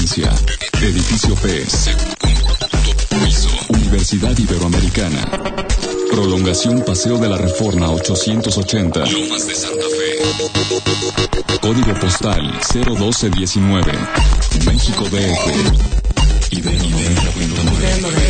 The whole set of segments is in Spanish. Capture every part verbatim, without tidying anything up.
Providencia. Edificio P. Universidad Iberoamericana. Prolongación Paseo de la Reforma ochocientos ochenta. Lomas de Santa Fe. Código postal cero doce diecinueve. México D F. Ibero noventa punto nueve.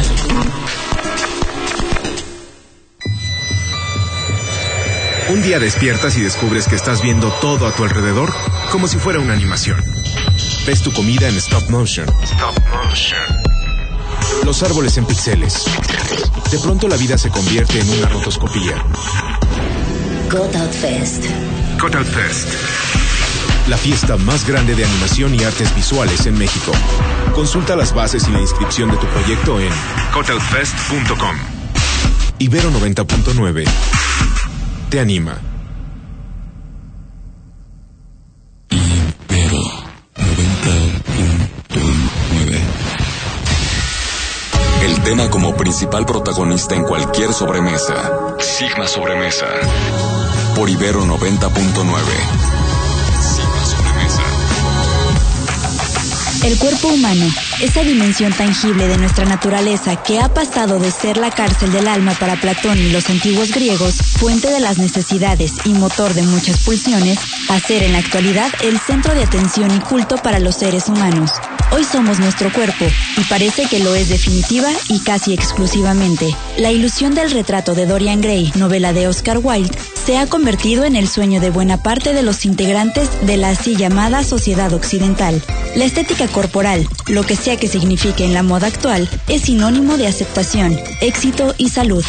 Un día despiertas y descubres que estás viendo todo a tu alrededor como si fuera una animación. Ves tu comida en stop motion. Stop motion. Los árboles en píxeles. De pronto la vida se convierte en una rotoscopía. Gotthard Fest. Gotthard Fest. La fiesta más grande de animación y artes visuales en México. Consulta las bases y la inscripción de tu proyecto en gotthard fest punto com. Ibero noventa punto nueve. Te anima. Ibero noventa punto nueve. El tema como principal protagonista en cualquier sobremesa. Sigma Sobremesa. Por Ibero noventa punto nueve. Sigma Sobremesa. El cuerpo humano, esa dimensión tangible de nuestra naturaleza que ha pasado de ser la cárcel del alma para Platón y los antiguos griegos, fuente de las necesidades y motor de muchas pulsiones, a ser en la actualidad el centro de atención y culto para los seres humanos. Hoy somos nuestro cuerpo, y parece que lo es definitiva y casi exclusivamente. La ilusión del retrato de Dorian Gray, novela de Oscar Wilde, se ha convertido en el sueño de buena parte de los integrantes de la así llamada sociedad occidental. La estética corporal, lo que sea que signifique en la moda actual, es sinónimo de aceptación, éxito y salud.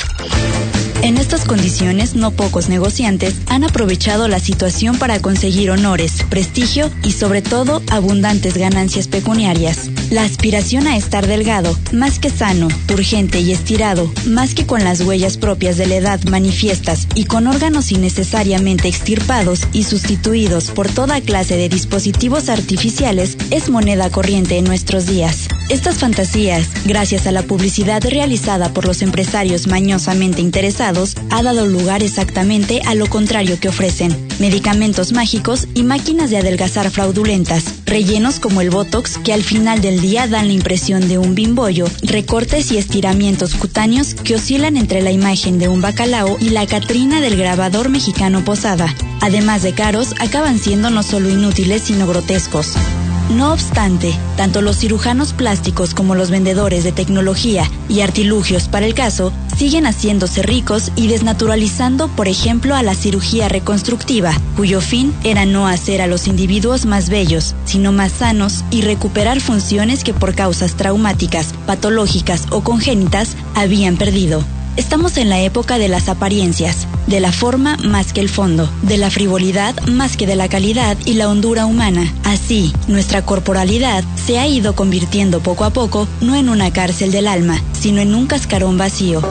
En estas condiciones, no pocos negociantes han aprovechado la situación para conseguir honores, prestigio y, sobre todo, abundantes ganancias pecuniarias. La aspiración a estar delgado, más que sano, turgente y estirado, más que con las huellas propias de la edad manifiestas y con órganos innecesariamente extirpados y sustituidos por toda clase de dispositivos artificiales, es moneda corriente en nuestros días. Estas fantasías, gracias a la publicidad realizada por los empresarios mañosamente interesados, ha dado lugar exactamente a lo contrario que ofrecen: medicamentos mágicos y máquinas de adelgazar fraudulentas, rellenos como el Botox que al final del día dan la impresión de un bimbollo, recortes y estiramientos cutáneos que oscilan entre la imagen de un bacalao y la Catrina del grabador mexicano Posada. Además de caros, acaban siendo no solo inútiles sino grotescos. No obstante, tanto los cirujanos plásticos como los vendedores de tecnología y artilugios para el caso siguen haciéndose ricos y desnaturalizando, por ejemplo, a la cirugía reconstructiva, cuyo fin era no hacer a los individuos más bellos, sino más sanos y recuperar funciones que por causas traumáticas, patológicas o congénitas habían perdido. Estamos en la época de las apariencias, de la forma más que el fondo, de la frivolidad más que de la calidad y la hondura humana. Así, nuestra corporalidad se ha ido convirtiendo poco a poco no en una cárcel del alma, sino en un cascarón vacío.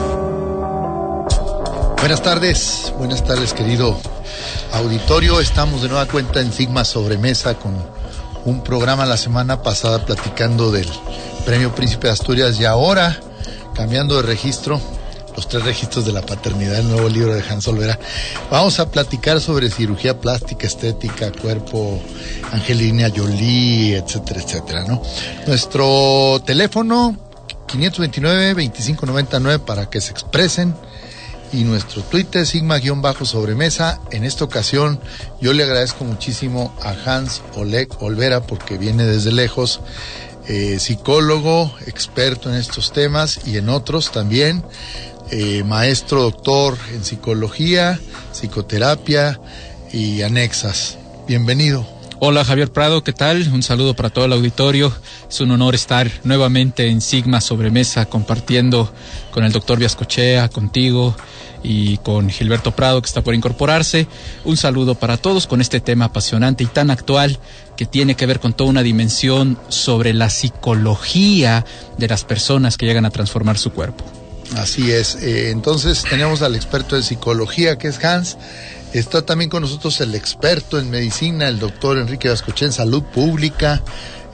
Buenas tardes, buenas tardes querido auditorio. Estamos de nueva cuenta en Sigma Sobremesa con un programa la semana pasada platicando del Premio Príncipe de Asturias y ahora, cambiando de registro, los tres registros de la paternidad, el nuevo libro de Hans Olvera. Vamos a platicar sobre cirugía plástica, estética, cuerpo, Angelina Jolie, etcétera, etcétera, ¿no? Nuestro teléfono, quinientos veintinueve, veinticinco noventa y nueve, para que se expresen. Y nuestro Twitter, Sigma-Sobremesa. En esta ocasión, yo le agradezco muchísimo a Hans Oleg Olvera, porque viene desde lejos, eh, psicólogo, experto en estos temas y en otros también. Eh, maestro doctor en psicología, psicoterapia y anexas. Bienvenido. Hola Javier Prado, ¿qué tal? Un saludo para todo el auditorio. Es un honor estar nuevamente en Sigma Sobremesa compartiendo con el doctor Viascochea, contigo y con Gilberto Prado, que está por incorporarse. Un saludo para todos con este tema apasionante y tan actual que tiene que ver con toda una dimensión sobre la psicología de las personas que llegan a transformar su cuerpo. Así es. Eh, entonces tenemos al experto de psicología, que es Hans. Está también con nosotros el experto en medicina, el doctor Enrique Viascochea, en salud pública.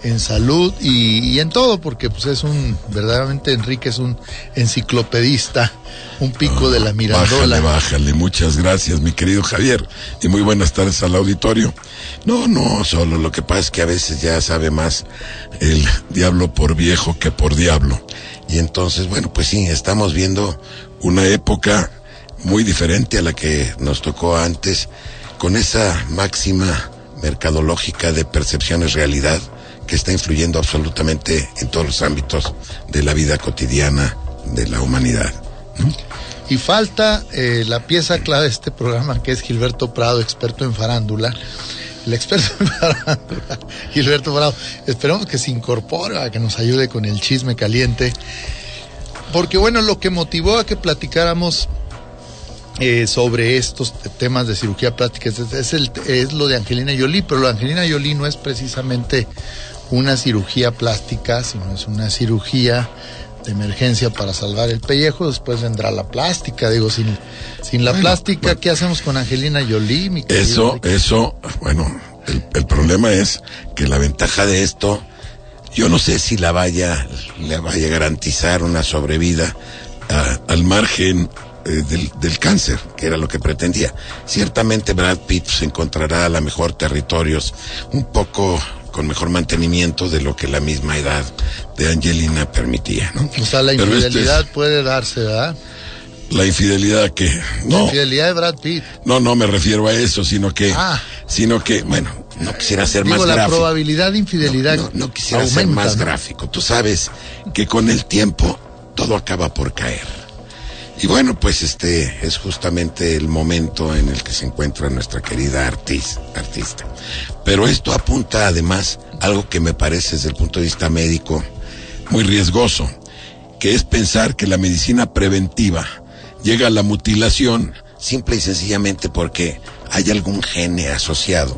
en salud y, y en todo, porque pues es un, verdaderamente Enrique es un enciclopedista, un pico oh, de la Mirandola. Bájale, bájale, muchas gracias, mi querido Javier, y muy buenas tardes al auditorio. No, no, solo lo que pasa es que a veces ya sabe más el diablo por viejo que por diablo. Y entonces, bueno, pues sí, estamos viendo una época muy diferente a la que nos tocó antes, con esa máxima mercadológica de percepciones realidad que está influyendo absolutamente en todos los ámbitos de la vida cotidiana de la humanidad, ¿no? Y falta eh, la pieza clave de este programa, que es Gilberto Prado, experto en farándula. El experto en farándula, Gilberto Prado, esperamos que se incorpore, a que nos ayude con el chisme caliente, porque bueno, lo que motivó a que platicáramos Eh, sobre estos temas de cirugía plástica es, es, el, es lo de Angelina Jolie, pero lo de Angelina Jolie no es precisamente una cirugía plástica, sino es una cirugía de emergencia para salvar el pellejo. Después vendrá la plástica, digo, sin, sin la bueno, plástica, bueno. ¿Qué hacemos con Angelina Jolie, mi querido Eso, Enrique? eso, bueno, el, el problema es que la ventaja de esto, yo no sé si la vaya, le vaya a garantizar una sobrevida a, al margen Del, del cáncer, que era lo que pretendía. Ciertamente Brad Pitt se encontrará a lo mejor territorios un poco con mejor mantenimiento de lo que la misma edad de Angelina permitía, ¿no? O sea, la Pero infidelidad este es, puede darse, ¿verdad? La infidelidad que no. La infidelidad de Brad Pitt. No, no me refiero a eso, sino que, ah. sino que, bueno, no quisiera ser Digo, más la gráfico. La probabilidad de infidelidad. No, no, no quisiera aumenta, ser más ¿no? gráfico. Tú sabes que con el tiempo todo acaba por caer. Y bueno, pues este es justamente el momento en el que se encuentra nuestra querida artis, artista. Pero esto apunta además a algo que me parece desde el punto de vista médico muy riesgoso, que es pensar que la medicina preventiva llega a la mutilación simple y sencillamente porque hay algún gene asociado.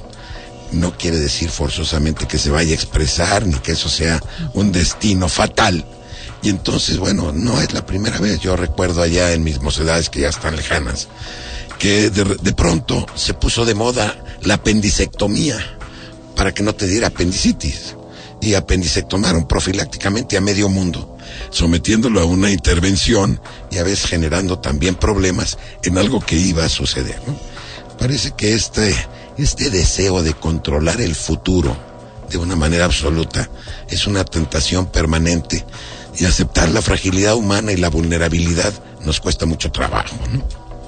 No quiere decir forzosamente que se vaya a expresar ni que eso sea un destino fatal. Y entonces, bueno, no es la primera vez. Yo recuerdo allá en mis mocedades, que ya están lejanas, que de, de pronto se puso de moda la apendicectomía para que no te diera apendicitis. Y apendicectomaron profilácticamente a medio mundo, sometiéndolo a una intervención y a veces generando también problemas en algo que iba a suceder, ¿no? Parece que este, este deseo de controlar el futuro de una manera absoluta es una tentación permanente. Y aceptar la fragilidad humana y la vulnerabilidad nos cuesta mucho trabajo, ¿no?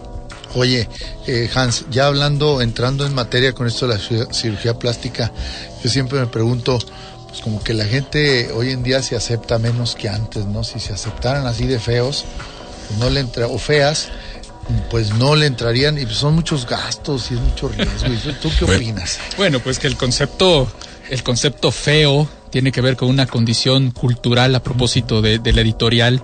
Oye, eh, Hans, ya hablando, entrando en materia con esto de la cirugía plástica, yo siempre me pregunto, pues como que la gente hoy en día se acepta menos que antes, ¿no? Si se aceptaran así de feos, pues no le entra, o feas, pues no le entrarían, y pues son muchos gastos y es mucho riesgo. ¿Tú qué opinas? Bueno, pues que el concepto, el concepto feo tiene que ver con una condición cultural a propósito de, de la editorial,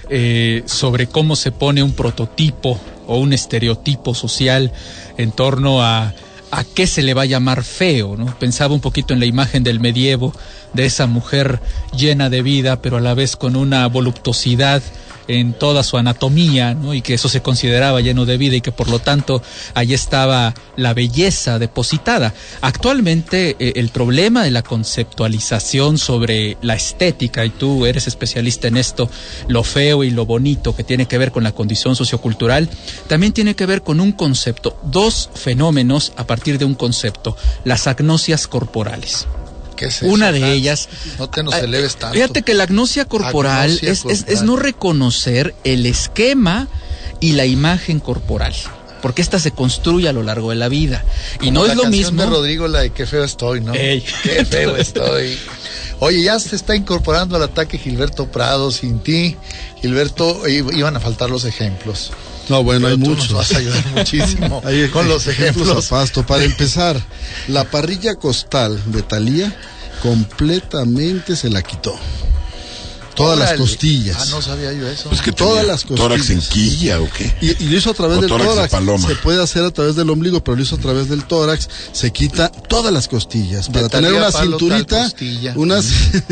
eh, sobre cómo se pone un prototipo o un estereotipo social en torno a, a qué se le va a llamar feo, ¿no? Pensaba un poquito en la imagen del medievo, de esa mujer llena de vida, pero a la vez con una voluptuosidad en toda su anatomía, ¿no? Y que eso se consideraba lleno de vida y que por lo tanto allí estaba la belleza depositada. Actualmente eh, el problema de la conceptualización sobre la estética, y tú eres especialista en esto, lo feo y lo bonito que tiene que ver con la condición sociocultural, también tiene que ver con un concepto, dos fenómenos a partir de un concepto, las agnosias corporales. ¿Qué es eso? Una de Hans? ellas... No te nos eleves tanto. Fíjate que la agnosia corporal, agnosia es, corporal. Es, es no reconocer el esquema y la imagen corporal, porque esta se construye a lo largo de la vida. Y Como no la es lo canción mismo... de Rodrigo, la de qué feo estoy, ¿no? Ey. Qué feo estoy. Oye, ya se está incorporando al ataque Gilberto Prado. Sin ti, Gilberto, iban a faltar los ejemplos. No, bueno, Pero hay tú muchos. Nos vas a ayudar muchísimo hay con los ejemplos. ejemplos a pasto. Para empezar, la parrilla costal de Thalía completamente se la quitó. Todas Órale. las costillas. Ah, no sabía yo eso. Pues que todas las costillas. ¿Tórax en quilla o qué? Y, y lo hizo a través o del tórax. tórax. De paloma. Se puede hacer a través del ombligo, pero lo hizo a través del tórax. Se quita todas las costillas De para tener una palo, cinturita, una,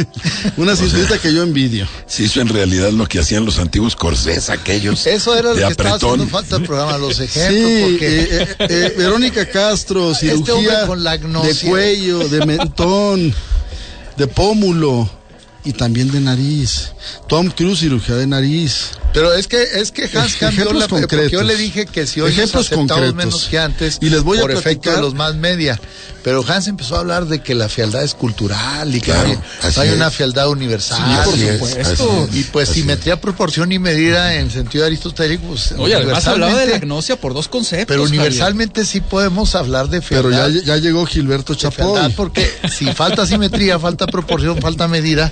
una cinturita sea, que yo envidio. Se hizo en realidad lo que hacían los antiguos corsés aquellos. Eso era lo que apretón. estaba haciendo falta el programa, los ejemplos. Sí, porque eh, eh, eh, Verónica Castro, cirugía este con la de cuello, de mentón. de pómulo y también de nariz. Tom Cruise, cirugía de nariz. Pero es que es que Hans cambió la, porque yo le dije que si hoy nos aceptamos menos que antes, y les voy a por platicar, efecto de los más media, pero Hans empezó a hablar de que la fealdad es cultural y que claro, hay, hay una fealdad universal. Sí, por supuesto. Y pues así simetría, es. proporción y medida en sentido aristotélico, pues, oye, además hablaba de la agnosia por dos conceptos. Pero universalmente Javier. sí podemos hablar de fealdad. Pero ya, ya llegó Gilberto Chapoy. Porque si falta simetría, falta proporción, falta medida,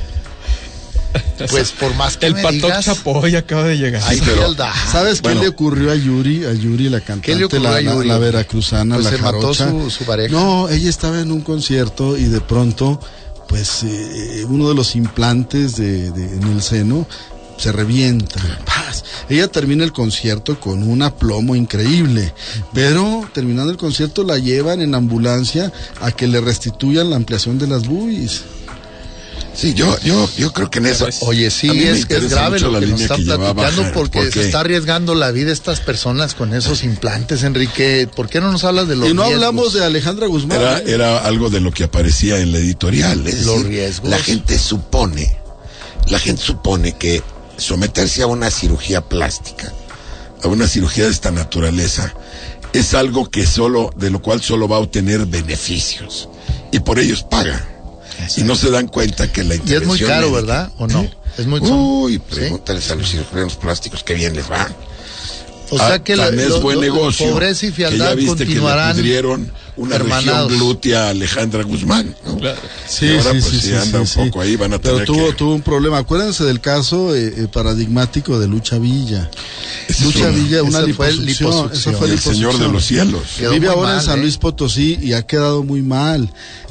pues por más que el me Patok digas, Chapoy acaba de llegar. hay pero, fealdad. ¿Sabes bueno, qué le ocurrió a Yuri? A Yuri, la cantante, ¿Qué le ocurrió la, a Yuri? la, la veracruzana, Pues la se mató jarocha. su, su pareja. No, ella estaba en un concierto y de pronto, pues, eh, uno de los implantes de, de, en el seno se revienta. ¡Paz! Ella termina el concierto con un aplomo increíble, pero terminando el concierto la llevan en ambulancia a que le restituyan la ampliación de las boobies. Sí, yo, yo, yo creo que en eso. Oye, sí, es que es grave lo que nos está platicando porque ¿Por se está arriesgando la vida de estas personas con esos implantes, Enrique. ¿Por qué no nos hablas de los Y no riesgos? hablamos de Alejandra Guzmán. Era, ¿eh? era algo de lo que aparecía en la editorial. Es Los decir, riesgos. La gente supone, la gente supone que someterse a una cirugía plástica, a una cirugía de esta naturaleza, es algo que solo, de lo cual solo va a obtener beneficios. Y por ellos paga. Y no se dan cuenta que la Y intervención es muy caro, médica, ¿verdad? ¿O no? ¿eh? Es muy Uy, pregúntales a los cirujanos plásticos qué bien les va. O sea Ah, que la, tan es lo- buen lo- negocio. pobreza y que ya fealdad viste continuarán que le pudrieron una hermanados. región glútea a Alejandra Guzmán, ¿no? Claro. Sí, Y ahora, sí, pues, sí, si sí, anda sí, un poco sí. ahí, van a Pero tener tuvo, que... tuvo un problema. Acuérdense del caso eh, eh, paradigmático de Lucha Villa. Ese Lucha es un- Villa, una ese fue el liposucción. liposucción. Esa fue el liposucción. Señor de los Cielos. Quedó Vive muy ahora mal, en San ¿eh? Luis Potosí y ha quedado muy mal.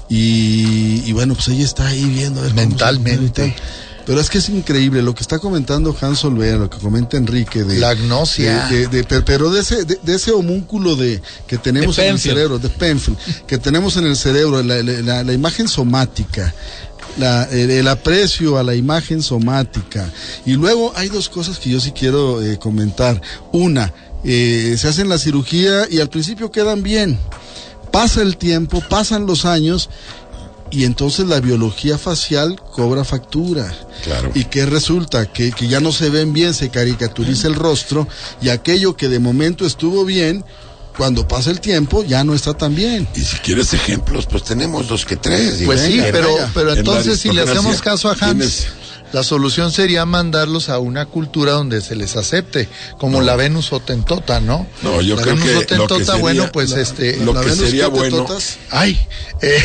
Y, y bueno, pues ella está ahí viendo. a ver cómo se Mentalmente. recupera. Pero es que es increíble lo que está comentando Hans Olvera, lo que comenta Enrique de La agnosia. de, de- de- pero de ese de, de ese homúnculo de que tenemos De en el Penfield. cerebro, de Penfield, que tenemos en el cerebro, la, la- la- la imagen somática, la- el, el aprecio a la imagen somática. Y luego hay dos cosas que yo sí quiero eh, comentar. Una, eh, se hacen la cirugía y al principio quedan bien. Pasa el tiempo, pasan los años y entonces la biología facial cobra factura. Claro. ¿Y qué resulta? Que, que ya no se ven bien, se caricaturiza el rostro y aquello que de momento estuvo bien, cuando pasa el tiempo ya no está tan bien. Y si quieres ejemplos, pues tenemos dos que tres. digo, Pues sí, en- pero, en pero la entonces si le aristocracia hacemos caso a Hans, tienes- la solución sería mandarlos a una cultura donde se les acepte, como No. la Venus Hotentota, ¿no? No, yo la creo Venus que lo Hotentota, que sería- bueno, pues la- este... lo La que Venus sería que te bueno- totas. Ay, eh,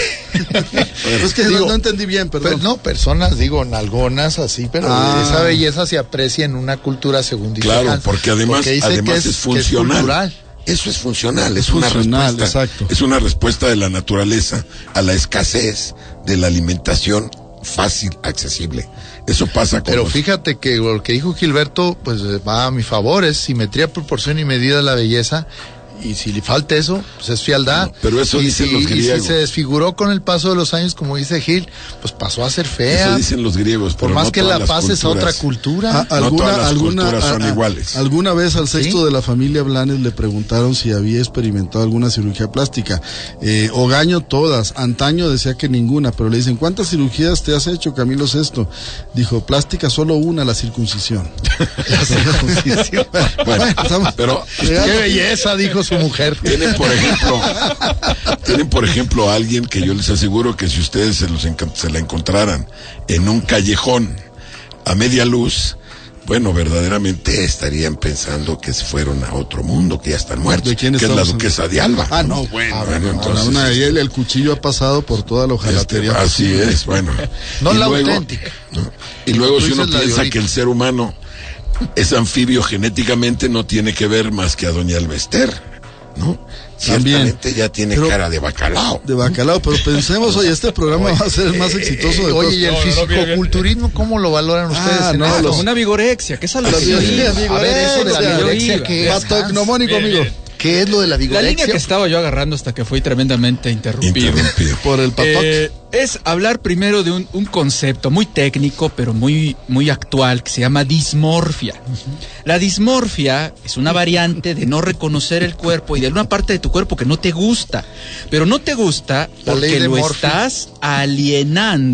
Es que digo, no, no entendí bien, perdón. Pero no, personas, digo, nalgonas, así, pero Ah. esa belleza se aprecia en una cultura, según dice Claro, Hans, porque además, porque dice además que es, que funcional. cultural. Eso es funcional, es, Es una funcional, respuesta. exacto. Es una respuesta de la naturaleza a la escasez de la alimentación fácil, accesible. Eso pasa con Pero los- fíjate que lo que dijo Gilberto, pues va a mi favor, es simetría, proporción y medida de la belleza. Y si le falta eso, pues es fealdad. No, pero eso y dicen si, los y si griegos. se desfiguró con el paso de los años, como dice Gil, pues pasó a ser fea. Eso dicen los griegos, Por pero más no que todas la las pases a otra culturas. cultura. Ah, alguna, todas las alguna, culturas son ah, ah, iguales. Alguna vez al sexto ¿Sí? de la familia Blanes le preguntaron si había experimentado alguna cirugía plástica. Eh, Ogaño todas, antaño decía que ninguna, pero le dicen, ¿cuántas cirugías te has hecho, Camilo Sesto? Dijo, plástica solo una, la circuncisión. La circuncisión. Bueno, estamos- pero Qué belleza, dijo su mujer. tienen por ejemplo, tienen por ejemplo a alguien que yo les aseguro que si ustedes se los encan- se la encontraran en un callejón a media luz, bueno, verdaderamente estarían pensando que se fueron a otro mundo, que ya están muertos, ¿De quién que es la estamos duquesa de Alba. Ah, no, bueno, Ah, bueno, Ahora, entonces, una- este, el, el cuchillo ha pasado por toda la este, hojalatería. así posible. es, bueno. No Y la luego- auténtica. ¿no? Y luego Tú si uno dices la de piensa ahorita. que el ser humano es anfibio genéticamente, no tiene que ver más que a doña Alvester, ¿no? También. Ciertamente ya tiene Pero- cara de bacalao. De bacalao, pero pensemos, oye, este programa va a ser el más exitoso de Oye, todos. ¿y el No, no, no, fisicoculturismo cómo lo valoran ustedes? Ah, en no, esto? los- Una vigorexia, ¿qué es algo La así? vigorexia, A ver, eso de la vigorexia. vigorexia, ¿qué es? Patognomónico, Bien, amigo. bien. ¿Qué es lo de la La línea vigorexia? que estaba yo agarrando hasta que fui tremendamente interrumpido. Interrumpido. Por el patoc. Eh, es hablar primero de un, un concepto muy técnico, pero muy, muy actual, que se llama dismorfia. La dismorfia es una variante de no reconocer el cuerpo y de una parte de tu cuerpo que no te gusta. Pero no te gusta La ley porque de lo Murphy. estás alienando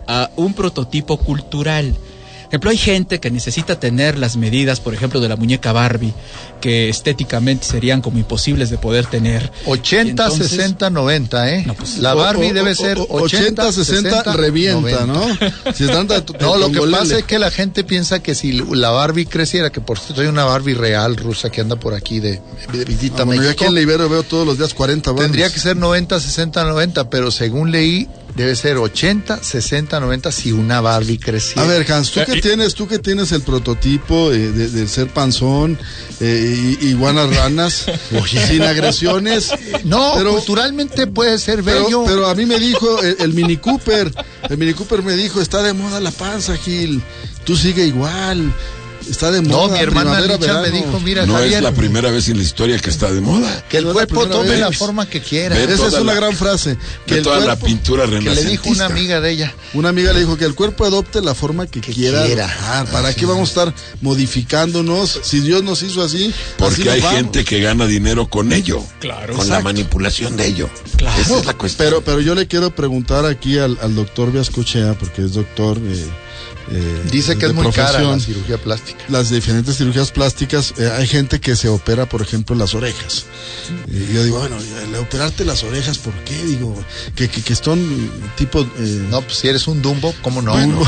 a un prototipo cultural. Por ejemplo, hay gente que necesita tener las medidas, por ejemplo, de la muñeca Barbie, que estéticamente serían como imposibles de poder tener. ochenta, entonces, sesenta, noventa, ¿eh? No, pues, la Barbie o, o, debe ser ochenta, sesenta, revienta, noventa. ¿No? Si están de, de, no, lo que pasa es que la gente piensa que si la Barbie creciera, que por cierto hay una Barbie real rusa que anda por aquí de, de visita ah, bueno, México. Yo aquí en la Ibero veo todos los días cuarenta Barbies. Tendría que ser noventa, sesenta, noventa, pero según leí, debe ser ochenta, sesenta, noventa si una Barbie creciera. A ver, Hans, tú que tienes, tú que tienes el prototipo eh, de, de ser panzón, eh, y, iguanas ranas, sin agresiones. No, pero, culturalmente puede ser bello. Pero, pero a mí me dijo el, el Mini Cooper, el Mini Cooper me dijo, está de moda la panza, Gil, tú sigue igual. Está de moda. No, mi hermana Licha me dijo, mira, no Javier, es la primera vez en la historia que está de moda. Que el no cuerpo tome vez. la forma que quiera. Esa es una la, gran frase. Que toda cuerpo, la pintura renacentista. Que le dijo una amiga de ella. Una amiga le dijo que el cuerpo adopte la forma que, que quiera. quiera. Ah, ¿para sí. qué vamos a estar modificándonos? Si Dios nos hizo así. Porque así hay vamos. gente que gana dinero con ello. Claro. Con Exacto. la manipulación de ello. Claro. Esa es la cuestión. Pero, pero yo le quiero preguntar aquí al, al doctor Viascochea, porque es doctor. Eh, Eh, Dice que es muy cara la cirugía plástica. Las diferentes cirugías plásticas, eh, hay gente que se opera, por ejemplo, las orejas. Eh, yo digo, bueno, el operarte las orejas, ¿por qué? Digo, que, que, que son tipo... Eh, no, pues si eres un Dumbo, ¿cómo no? Bueno.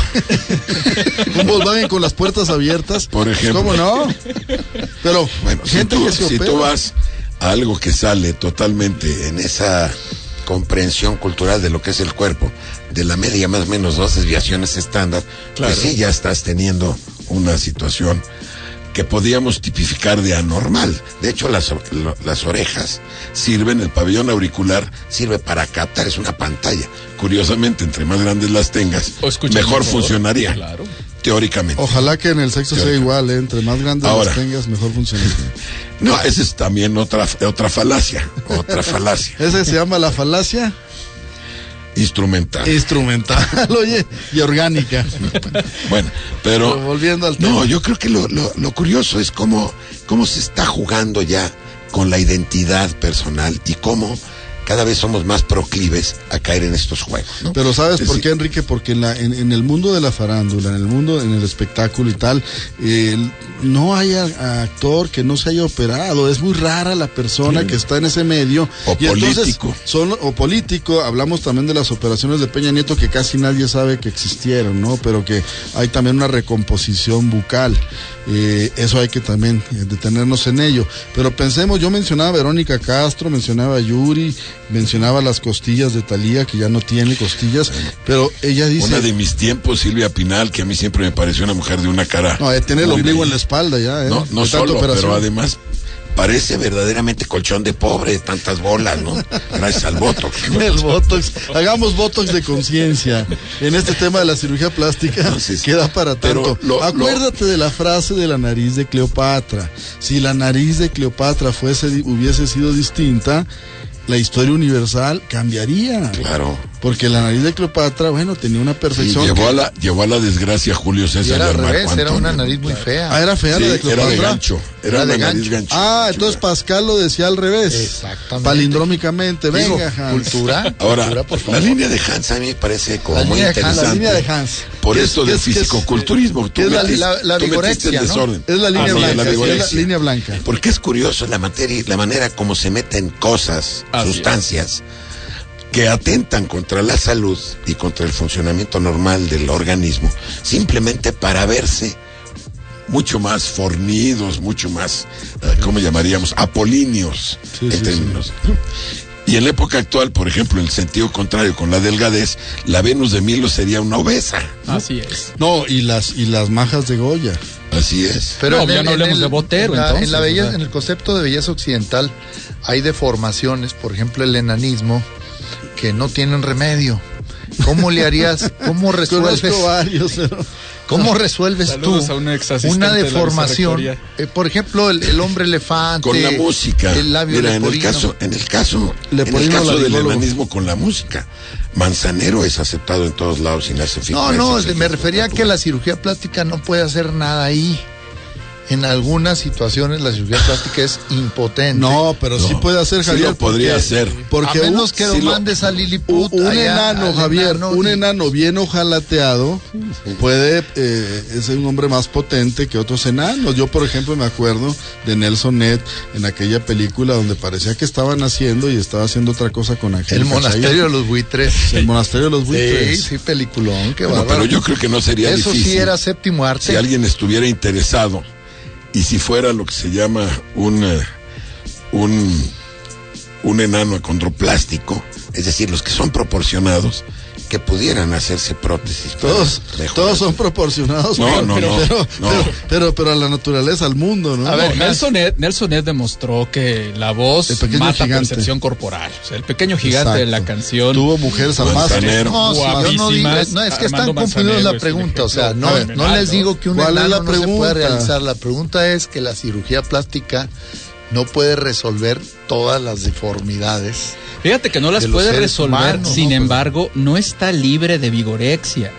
Un Volkswagen con las puertas abiertas. Por ejemplo. ¿Cómo no? Pero, bueno, gente si tú, que se opera. Si tú vas a algo que sale totalmente en esa comprensión cultural de lo que es el cuerpo, de la media más o menos dos desviaciones estándar, claro. Pues sí ya estás teniendo una situación que podíamos tipificar de anormal. De hecho, las, lo, las orejas sirven, el pabellón auricular sirve para captar, es una pantalla. Curiosamente, entre más grandes las tengas, mejor, mejor funcionaría. Claro. Teóricamente. Ojalá que en el sexo sea igual, ¿eh? Entre más grandes Ahora, las tengas, mejor funcionaría. No, esa es también otra, otra falacia, otra falacia. ¿Esa se llama la falacia? Instrumental. Instrumental, oye, y orgánica. Bueno, pero... pero volviendo al tema. No, yo creo que lo, lo, lo curioso es cómo, cómo se está jugando ya con la identidad personal y cómo cada vez somos más proclives a caer en estos juegos, ¿no? Pero ¿sabes es por decir, qué, Enrique? Porque en, la, en, en el mundo de la farándula, en el mundo, en el espectáculo y tal, eh, no hay a, a actor que no se haya operado. Es muy rara la persona sí. que está en ese medio. O y político. Son, o político. Hablamos también de las operaciones de Peña Nieto que casi nadie sabe que existieron, ¿no? Pero que hay también una recomposición bucal. Eh, eso hay que también eh, detenernos en ello. Pero pensemos, yo mencionaba a Verónica Castro, mencionaba a Yuri, mencionaba las costillas de Thalía, que ya no tiene costillas, pero ella dice... Una de mis tiempos, Silvia Pinal, que a mí siempre me pareció una mujer de una cara... No, eh, tiene el ombligo en la espalda ya, ¿eh? No, no solo, pero además... Parece verdaderamente colchón de pobre, de tantas bolas, ¿no? Gracias al Botox. ¿No? El Botox. Hagamos Botox de conciencia. En este tema de la cirugía plástica, entonces, queda para tanto. Lo, Acuérdate lo... de la frase de la nariz de Cleopatra. Si la nariz de Cleopatra fuese, hubiese sido distinta, la historia universal cambiaría. Claro. Porque la nariz de Cleopatra, bueno, tenía una perfección. Sí, llevó, que... a la, llevó a la desgracia a Julio César. Y era al revés, era una nariz muy fea. Ah, era fea sí, la de Cleopatra. Era de gancho. Era, era de nariz gancho. Ah, entonces Pascal lo decía al revés. Exactamente. Palindrómicamente. Venga, Digo, Hans. Cultura. Ahora, cultura, por favor. la línea de Hans a mí me parece como la muy interesante. La línea de Hans. Por esto del fisicoculturismo. ¿Qué es la, la, la vigorexia, el desorden. ¿no? Es la línea ah, blanca. La es la línea blanca. Porque es curioso la materia, la manera como se meten cosas, Así sustancias. Es. que atentan contra la salud y contra el funcionamiento normal del organismo, simplemente para verse mucho más fornidos, mucho más, uh, ¿cómo llamaríamos? Apolíneos, sí, en sí, términos. Sí. Y en la época actual, por ejemplo, en el sentido contrario, con la delgadez, la Venus de Milo sería una obesa. ¿no? Así es. No, y las y las majas de Goya. Así es. Pero no, en ya el, no hablemos el, de Botero, en la, entonces. En, la belleza, en el concepto de belleza occidental hay deformaciones, por ejemplo, el enanismo, que no tienen remedio. ¿Cómo le harías? ¿Cómo resuelves? varios, pero... ¿Cómo resuelves Saludos tú a una, una deformación? Eh, por ejemplo, el, el hombre elefante. Con la música. El labio Mira, leporino. en el caso, en el caso, leporino, en el caso del laringólogo. enanismo con la música, Manzanero es aceptado en todos lados sin hace No, no, me refería a que la cirugía plástica no puede hacer nada ahí. en algunas situaciones la cirugía plástica es impotente. No, pero no, sí puede hacer, Javier. Sí lo podría porque, hacer. Porque a menos un, que lo si mandes a Lilliput. Un allá, enano, Javier, enano, un y... enano bien ojalateado sí. puede, eh, es un hombre más potente que otros enanos. Yo, por ejemplo, me acuerdo de Nelson Ned en aquella película donde parecía que estaba naciendo y estaba haciendo otra cosa con aquel. El monasterio de los buitres. El monasterio de los buitres. Sí, sí, peliculón, qué bueno, pero yo creo que no sería Eso difícil. Sí era séptimo arte. Si alguien estuviera interesado y si fuera lo que se llama un uh, un un enano acondroplástico, es decir, los que son proporcionados, que pudieran hacerse prótesis. Todos, todos son proporcionados. No, pero, no, pero, no, pero, no. Pero, pero, pero a la naturaleza, al mundo, ¿no? A ver, no, Nelson Ed, Nelson Ed demostró que la voz mata gigante. percepción corporal. O sea, el pequeño gigante Exacto. de la canción. Tuvo mujeres al más. No, si yo no digo, no, es que están confundidos la pregunta. O sea, no, ver, no les digo que un enano no se puede realizar. La pregunta es que la cirugía plástica no puede resolver todas las deformidades. Fíjate que no las puede resolver, humanos, sin ¿no? embargo, no está libre de vigorexia.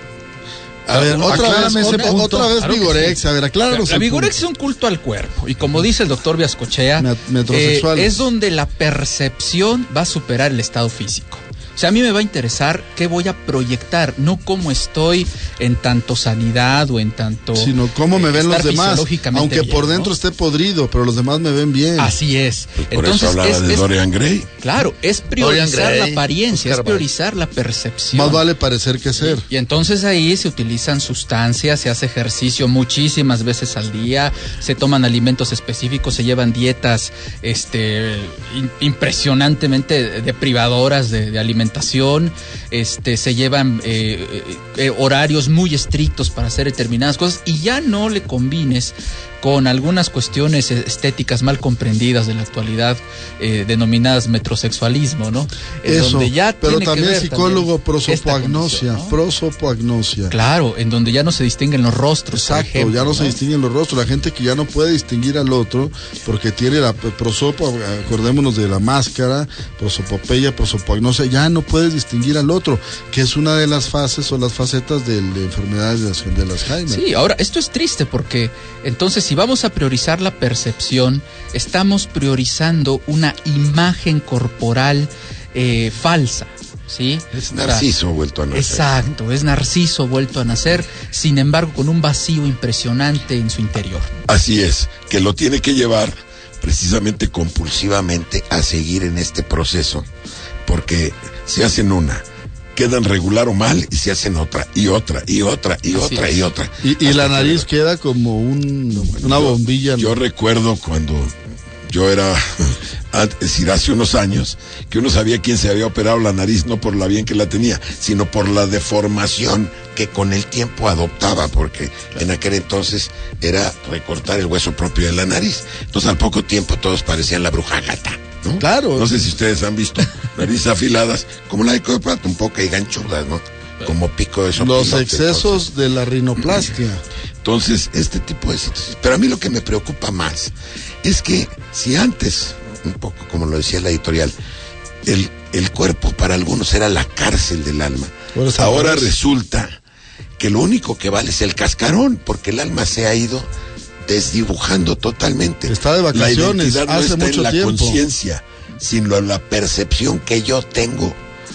A ver, otra vez, ese punto. Otra vez claro vigorexia, sí. A ver, acláranos. La, la vigorexia es un culto al cuerpo, y como dice el doctor Viascochea, eh, es donde la percepción va a superar el estado físico. O sea, a mí me va a interesar qué voy a proyectar, no cómo estoy en tanto sanidad o en tanto... Sino cómo me eh, ven los demás, aunque bien, por dentro ¿no? esté podrido, pero los demás me ven bien. Así es. Pues por Entonces, eso hablaba es, de es, Dorian Gray. Claro, es priorizar la apariencia, Oscar es priorizar la percepción. Más vale parecer que ser. Y, y entonces ahí se utilizan sustancias, se hace ejercicio muchísimas veces al día, se toman alimentos específicos, se llevan dietas este, in, impresionantemente deprivadoras de, de alimentación. Este, se llevan eh, eh, horarios muy estrictos para hacer determinadas cosas y ya no le combines con algunas cuestiones estéticas mal comprendidas de la actualidad, eh, denominadas metrosexualismo, ¿no? En Eso, donde ya pero tiene también que ver psicólogo prosopagnosia, ¿no? prosopagnosia. Claro, en donde ya no se distinguen los rostros. Exacto, ejemplo, ya no, no se distinguen los rostros, la gente que ya no puede distinguir al otro porque tiene la prosopa, acordémonos de la máscara, prosopopeya, prosopagnosia, ya no puedes distinguir al otro, que es una de las fases o las facetas de, de enfermedades de las, de las Alzheimer. Sí, ahora, esto es triste porque entonces si vamos a priorizar la percepción, estamos priorizando una imagen corporal eh, falsa, ¿sí? Es Narciso o sea, vuelto a nacer. Exacto, es Narciso vuelto a nacer, sin embargo con un vacío impresionante en su interior. Así es, que lo tiene que llevar precisamente compulsivamente a seguir en este proceso, porque se hacen una, quedan regular o mal y se hacen otra y otra y otra y Así otra es. y otra. Y, y la nariz que queda como un, una yo, bombilla. Yo recuerdo cuando yo era, es decir, hace unos años, que uno sabía quién se había operado la nariz, no por la bien que la tenía, sino por la deformación que con el tiempo adoptaba, porque en aquel entonces era recortar el hueso propio de la nariz. Entonces al poco tiempo todos parecían la bruja gata. ¿No? Claro. No sé si ustedes han visto narices afiladas, como la de Cleopatra, un poco y ganchudas, ¿no? Como pico de sopilote. Los excesos entonces. de la rinoplastia. Entonces, este tipo de situaciones. Pero a mí lo que me preocupa más es que si antes, un poco como lo decía la editorial, el, el cuerpo para algunos era la cárcel del alma, pues ahora vez. resulta que lo único que vale es el cascarón, porque el alma se ha ido desdibujando totalmente. Está de vacaciones, la identidad no hace está mucho en la tiempo. conciencia, sino en la percepción que yo tengo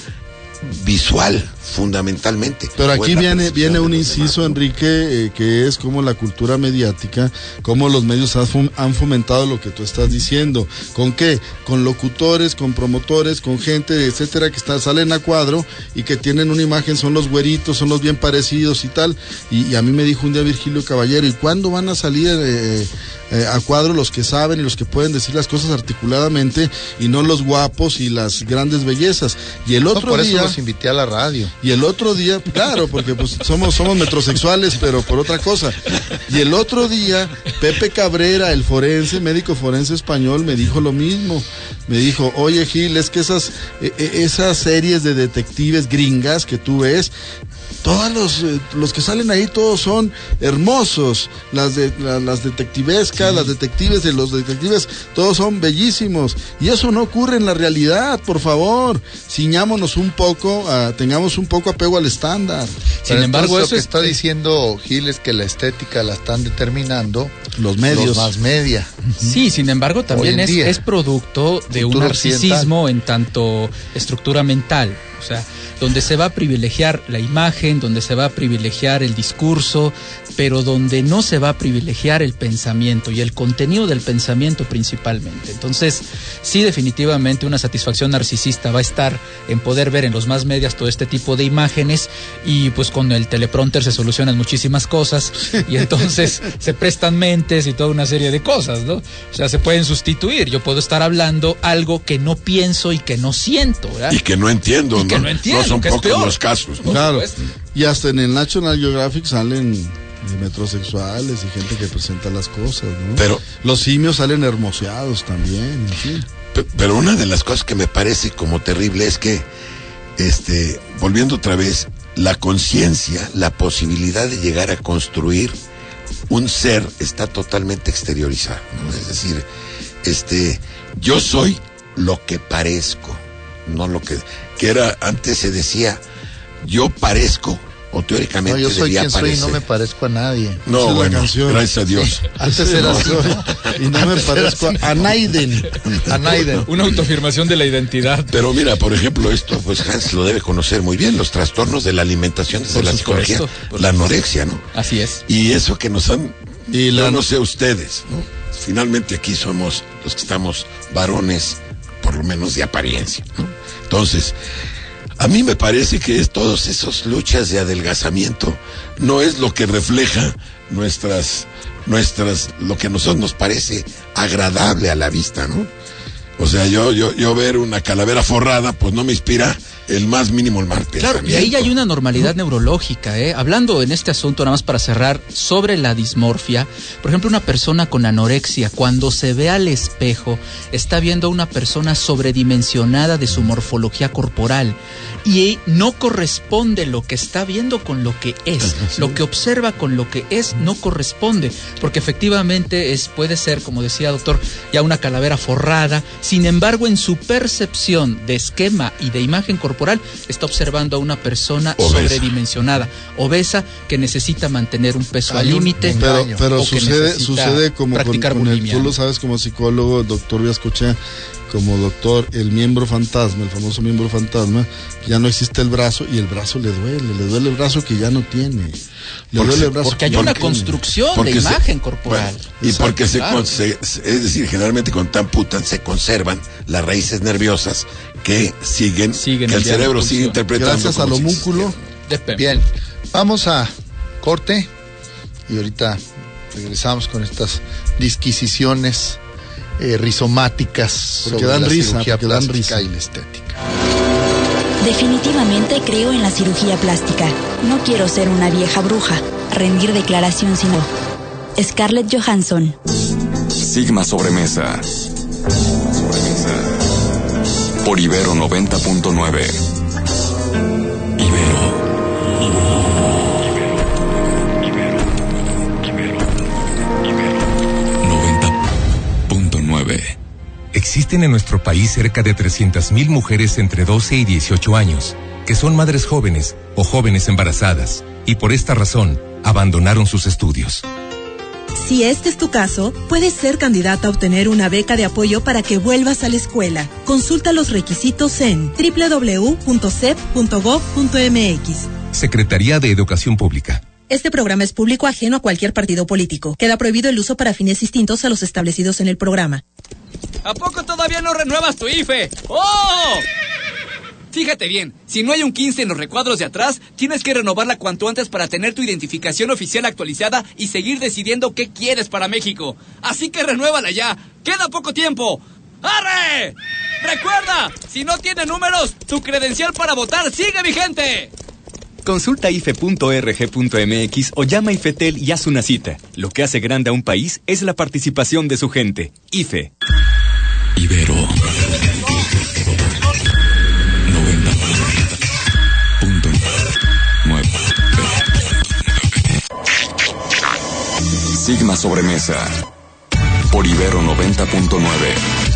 visual, fundamentalmente. Pero aquí viene viene un inciso, demás, Enrique, eh, que es como la cultura mediática, como los medios han fomentado lo que tú estás diciendo. ¿Con qué? Con locutores, con promotores, con gente, etcétera, que está, salen a cuadro y que tienen una imagen, son los güeritos, son los bien parecidos y tal. Y, y a mí me dijo un día Virgilio Caballero, ¿y cuándo van a salir eh, eh, a cuadro los que saben y los que pueden decir las cosas articuladamente y no los guapos y las grandes bellezas? Y el otro no, por día... eso los invité a la radio. Y el otro día, claro, porque pues somos, somos metrosexuales, pero por otra cosa. Y el otro día, Pepe Cabrera, el forense, médico forense español, me dijo lo mismo. me dijo, oye Gil, es que esas, eh, esas series de detectives gringas que tú ves, todos los, eh, los que salen ahí todos son hermosos, las de la, las detectivescas, sí. las detectives de los detectives, todos son bellísimos, y eso no ocurre en la realidad, por favor, ciñámonos un poco, uh, tengamos un poco apego al estándar. Sin Pero embargo, eso lo que es... está diciendo Gil es que la estética la están determinando los medios, los más media. Sí, sin embargo, también es, es producto de Cultura un narcisismo occidental. En tanto estructura mental, o sea, donde se va a privilegiar la imagen, donde se va a privilegiar el discurso, pero donde no se va a privilegiar el pensamiento y el contenido del pensamiento principalmente. Entonces, sí, definitivamente una satisfacción narcisista va a estar en poder ver en los más medias todo este tipo de imágenes, y pues con el teleprompter se solucionan muchísimas cosas y entonces se prestan mentes y toda una serie de cosas, ¿no? O sea, se pueden sustituir. Yo puedo estar hablando algo que no pienso y que no siento, ¿verdad? Y que no entiendo, y ¿no? Que no entiendo, no son que pocos los casos, ¿no? Claro. Y hasta en el National Geographic salen metrosexuales y gente que presenta las cosas, ¿no? Pero los simios salen hermoseados también, en fin. Pero una de las cosas que me parece como terrible es que, este, volviendo otra vez, la conciencia, la posibilidad de llegar a construir un ser está totalmente exteriorizado, ¿no? Es decir, este, yo soy lo que parezco, no lo que, que era, antes se decía, yo parezco, o teóricamente no, yo soy debía quien parecer. soy y no me parezco a nadie. No, bueno, gracias a Dios. Sí, antes era así, ¿no? Y no me parezco a Naiden. A Naiden. Una autoafirmación de la identidad. Pero mira, por ejemplo, esto, pues Hans lo debe conocer muy bien, los trastornos de la alimentación desde la psicología, la anorexia, ¿no? Así es. Y eso que nos han, y la... yo no sé ustedes, ¿no? Finalmente aquí somos los que estamos varones, por lo menos de apariencia, ¿no? Entonces, a mí me parece que es todas esas luchas de adelgazamiento no es lo que refleja nuestras, nuestras, lo que a nosotros nos parece agradable a la vista, ¿no? O sea, yo, yo, yo ver una calavera forrada, pues no me inspira el más mínimo el mal pensamiento. Claro, y ahí hay una normalidad ¿no? neurológica, ¿eh? Hablando en este asunto, nada más para cerrar, sobre la dismorfia, por ejemplo, una persona con anorexia, cuando se ve al espejo, está viendo a una persona sobredimensionada de su morfología corporal, y no corresponde lo que está viendo con lo que es, sí. Lo que observa con lo que es no corresponde, porque efectivamente es, puede ser, como decía doctor, ya una calavera forrada, sin embargo, en su percepción de esquema y de imagen corporal, está observando a una persona obesa. sobredimensionada, obesa, que necesita mantener un peso al límite. Pero, pero sucede, sucede como con, con el, tú lo sabes como psicólogo, doctor Viascochea, como doctor, el miembro fantasma, el famoso miembro fantasma, ya no existe el brazo y el brazo le duele, le duele el brazo que ya no tiene. Le porque, duele el brazo porque hay una construcción de imagen se, corporal. Bueno, y Exacto, porque se, claro. se, es decir, generalmente cuando tan putan se conservan las raíces nerviosas que siguen, siguen que el, el cerebro sigue interpretando. Gracias al homúnculo. Bien, vamos a corte y ahorita regresamos con estas disquisiciones eh, rizomáticas porque sobre dan la risa, cirugía porque plástica dan risa. y la estética. Definitivamente creo en la cirugía plástica. No quiero ser una vieja bruja. Rendir declaración sino. Scarlett Johansson. Sigma Sobremesa. Sobremesa. Por Ibero noventa punto nueve. Ibero. Existen en nuestro país cerca de trescientas mil mujeres entre doce y dieciocho años, que son madres jóvenes o jóvenes embarazadas, y por esta razón abandonaron sus estudios. Si este es tu caso, puedes ser candidata a obtener una beca de apoyo para que vuelvas a la escuela. Consulta los requisitos en doble u doble u doble u punto s e p punto gov punto m x. Secretaría de Educación Pública. Este programa es público ajeno a cualquier partido político. Queda prohibido el uso para fines distintos a los establecidos en el programa. ¿A poco todavía no renuevas tu I F E? ¡Oh! Fíjate bien, si no hay un quince en los recuadros de atrás, tienes que renovarla cuanto antes para tener tu identificación oficial actualizada y seguir decidiendo qué quieres para México. Así que renuévala ya. ¡Queda poco tiempo! ¡Arre! ¡Recuerda! Si no tiene números, tu credencial para votar sigue vigente. Consulta I F E punto R G punto M X o llama a IFETEL y haz una cita. Lo que hace grande a un país es la participación de su gente. I F E. Ibero Sigma Sobremesa por Ibero noventa punto nueve.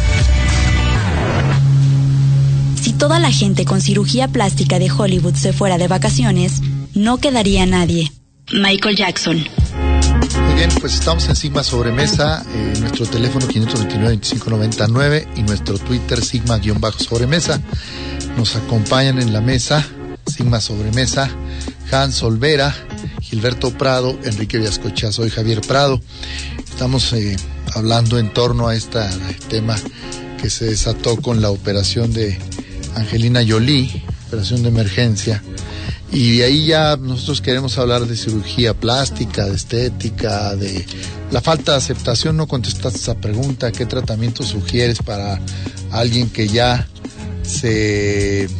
Si toda la gente con cirugía plástica de Hollywood se fuera de vacaciones, no quedaría nadie. Michael Jackson. Muy bien, pues estamos en Sigma Sobremesa, eh, nuestro teléfono quinientos veintinueve, veinticinco noventa y nueve y nuestro Twitter Sigma-Sobremesa. Nos acompañan en la mesa, Sigma Sobremesa, Hans Olvera, Gilberto Prado, Enrique Viascochea. Soy Javier Prado. Estamos eh, hablando en torno a este tema que se desató con la operación de Angelina Jolie, operación de emergencia. Y de ahí ya nosotros queremos hablar de cirugía plástica, de estética, de la falta de aceptación. No contestaste esa pregunta. ¿Qué tratamiento sugieres para alguien que ya se,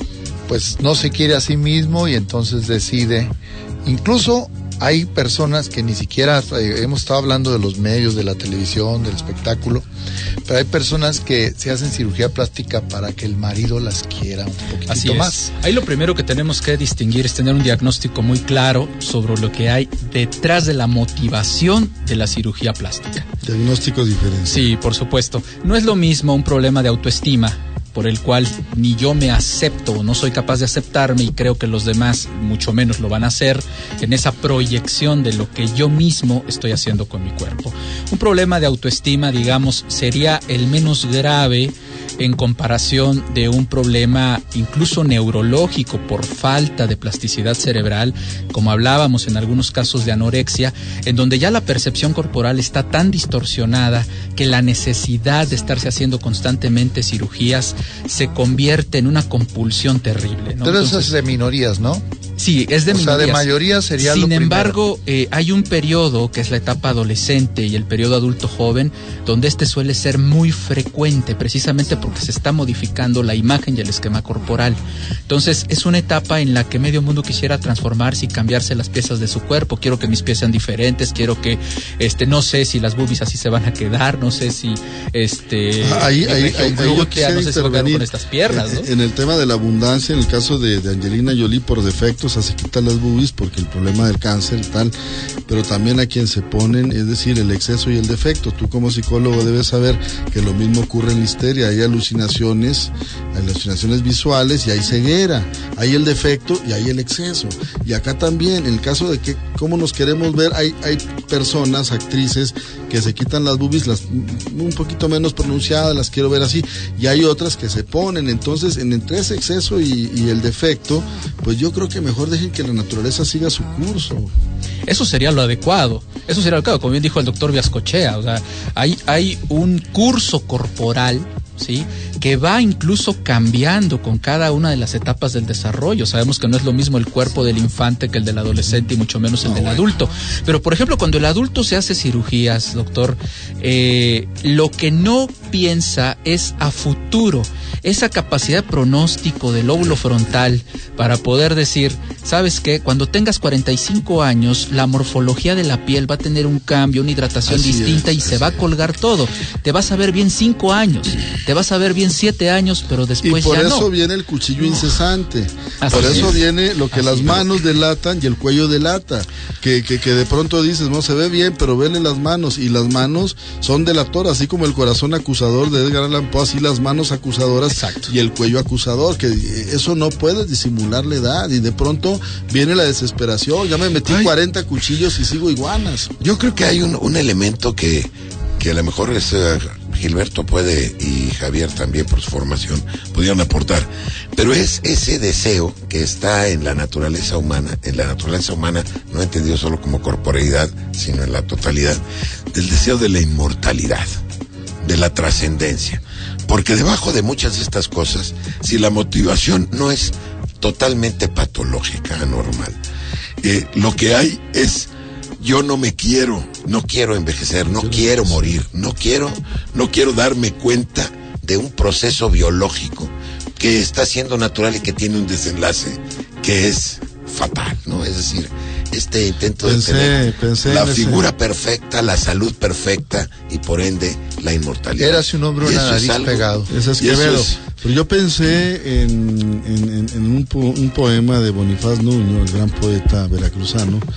pues no se quiere a sí mismo y entonces decide? Incluso hay personas que ni siquiera, eh, hemos estado hablando de los medios, de la televisión, del espectáculo, pero hay personas que se hacen cirugía plástica para que el marido las quiera un poquito Así es. más. Ahí lo primero que tenemos que distinguir es tener un diagnóstico muy claro sobre lo que hay detrás de la motivación de la cirugía plástica. Diagnósticos diferentes. Sí, por supuesto. No es lo mismo un problema de autoestima, por el cual ni yo me acepto o no soy capaz de aceptarme y creo que los demás mucho menos lo van a hacer, en esa proyección de lo que yo mismo estoy haciendo con mi cuerpo. Un problema de autoestima, digamos, sería el menos grave en comparación de un problema incluso neurológico por falta de plasticidad cerebral, como hablábamos en algunos casos de anorexia, en donde ya la percepción corporal está tan distorsionada que la necesidad de estarse haciendo constantemente cirugías se convierte en una compulsión terrible, ¿no? Pero Entonces, eso es de minorías, ¿no? Sí, es de o minorías. sea, de mayoría sería Sin lo primero. embargo, eh, hay un periodo que es la etapa adolescente y el periodo adulto joven, donde este suele ser muy frecuente, precisamente porque se está modificando la imagen y el esquema corporal. Entonces, es una etapa en la que medio mundo quisiera transformarse y cambiarse las piezas de su cuerpo. Quiero que mis pies sean diferentes, quiero que, este, no sé si las boobies así se van a quedar, no sé si, este, ahí, ahí, ahí, glútea, no sé si va a quedar con estas piernas, ¿no? En, en el tema de la abundancia, en el caso de, de Angelina Jolie, por defecto, o sea, se quitan las boobies porque el problema del cáncer y tal, pero también a quien se ponen, es decir, el exceso y el defecto. Tú como psicólogo debes saber que lo mismo ocurre en la histeria, hay alucinaciones, hay alucinaciones visuales y hay ceguera, hay el defecto y hay el exceso. Y acá también, en el caso de que cómo nos queremos ver, hay, hay personas, actrices, que se quitan las boobies, las un poquito menos pronunciadas, las quiero ver así, y hay otras que se ponen. Entonces, en entre ese exceso y, y el defecto, pues yo creo que mejor dejen que la naturaleza siga su curso. Eso sería lo adecuado, eso sería lo adecuado, como bien dijo el doctor Viascochea. O sea, hay, hay un curso corporal, ¿sí?, que va incluso cambiando con cada una de las etapas del desarrollo. Sabemos que no es lo mismo el cuerpo del infante que el del adolescente y mucho menos el no, del bueno. adulto. Pero, por ejemplo, cuando el adulto se hace cirugías, doctor, eh, lo que no piensa es a futuro, esa capacidad de pronóstico del lóbulo frontal para poder decir, ¿sabes qué? Cuando tengas cuarenta y cinco años, la morfología de la piel va a tener un cambio, una hidratación así distinta es, y se va a colgar todo. Te vas a ver bien cinco años, te vas a ver bien siete años, pero después ya no. Y por eso no. viene el cuchillo no. incesante. Así por eso es. viene lo que así las manos es. delatan y el cuello delata. Que, que, que de pronto dices, no, se ve bien, pero vele las manos. Y las manos son delatoras, así como el corazón acusador de Edgar Allan Poe, así las manos acusadoras. Exacto. Y el cuello acusador, que eso no puedes disimular la edad. Y de pronto viene la desesperación. Ya me metí Ay. cuarenta cuchillos y sigo iguanas. Yo creo que hay un, un elemento que, que a lo mejor es... Uh, Gilberto puede y Javier también por su formación pudieron aportar, pero es ese deseo que está en la naturaleza humana, en la naturaleza humana no entendido solo como corporeidad, sino en la totalidad, del deseo de la inmortalidad, de la trascendencia, porque debajo de muchas de estas cosas, si la motivación no es totalmente patológica, anormal, eh, lo que hay es yo no me quiero, no quiero envejecer, no quiero morir, no quiero, no quiero darme cuenta de un proceso biológico que está siendo natural y que tiene un desenlace que es fatal, ¿no? Es decir, este intento pensé, de tener pensé la figura ese... perfecta, la salud perfecta y por ende la inmortalidad. Érase un hombre una nariz es pegado. Eso es Quevedo. Es... Pero yo pensé en, en, en, en un, po, un poema de Bonifaz Nuño, el gran poeta veracruzano,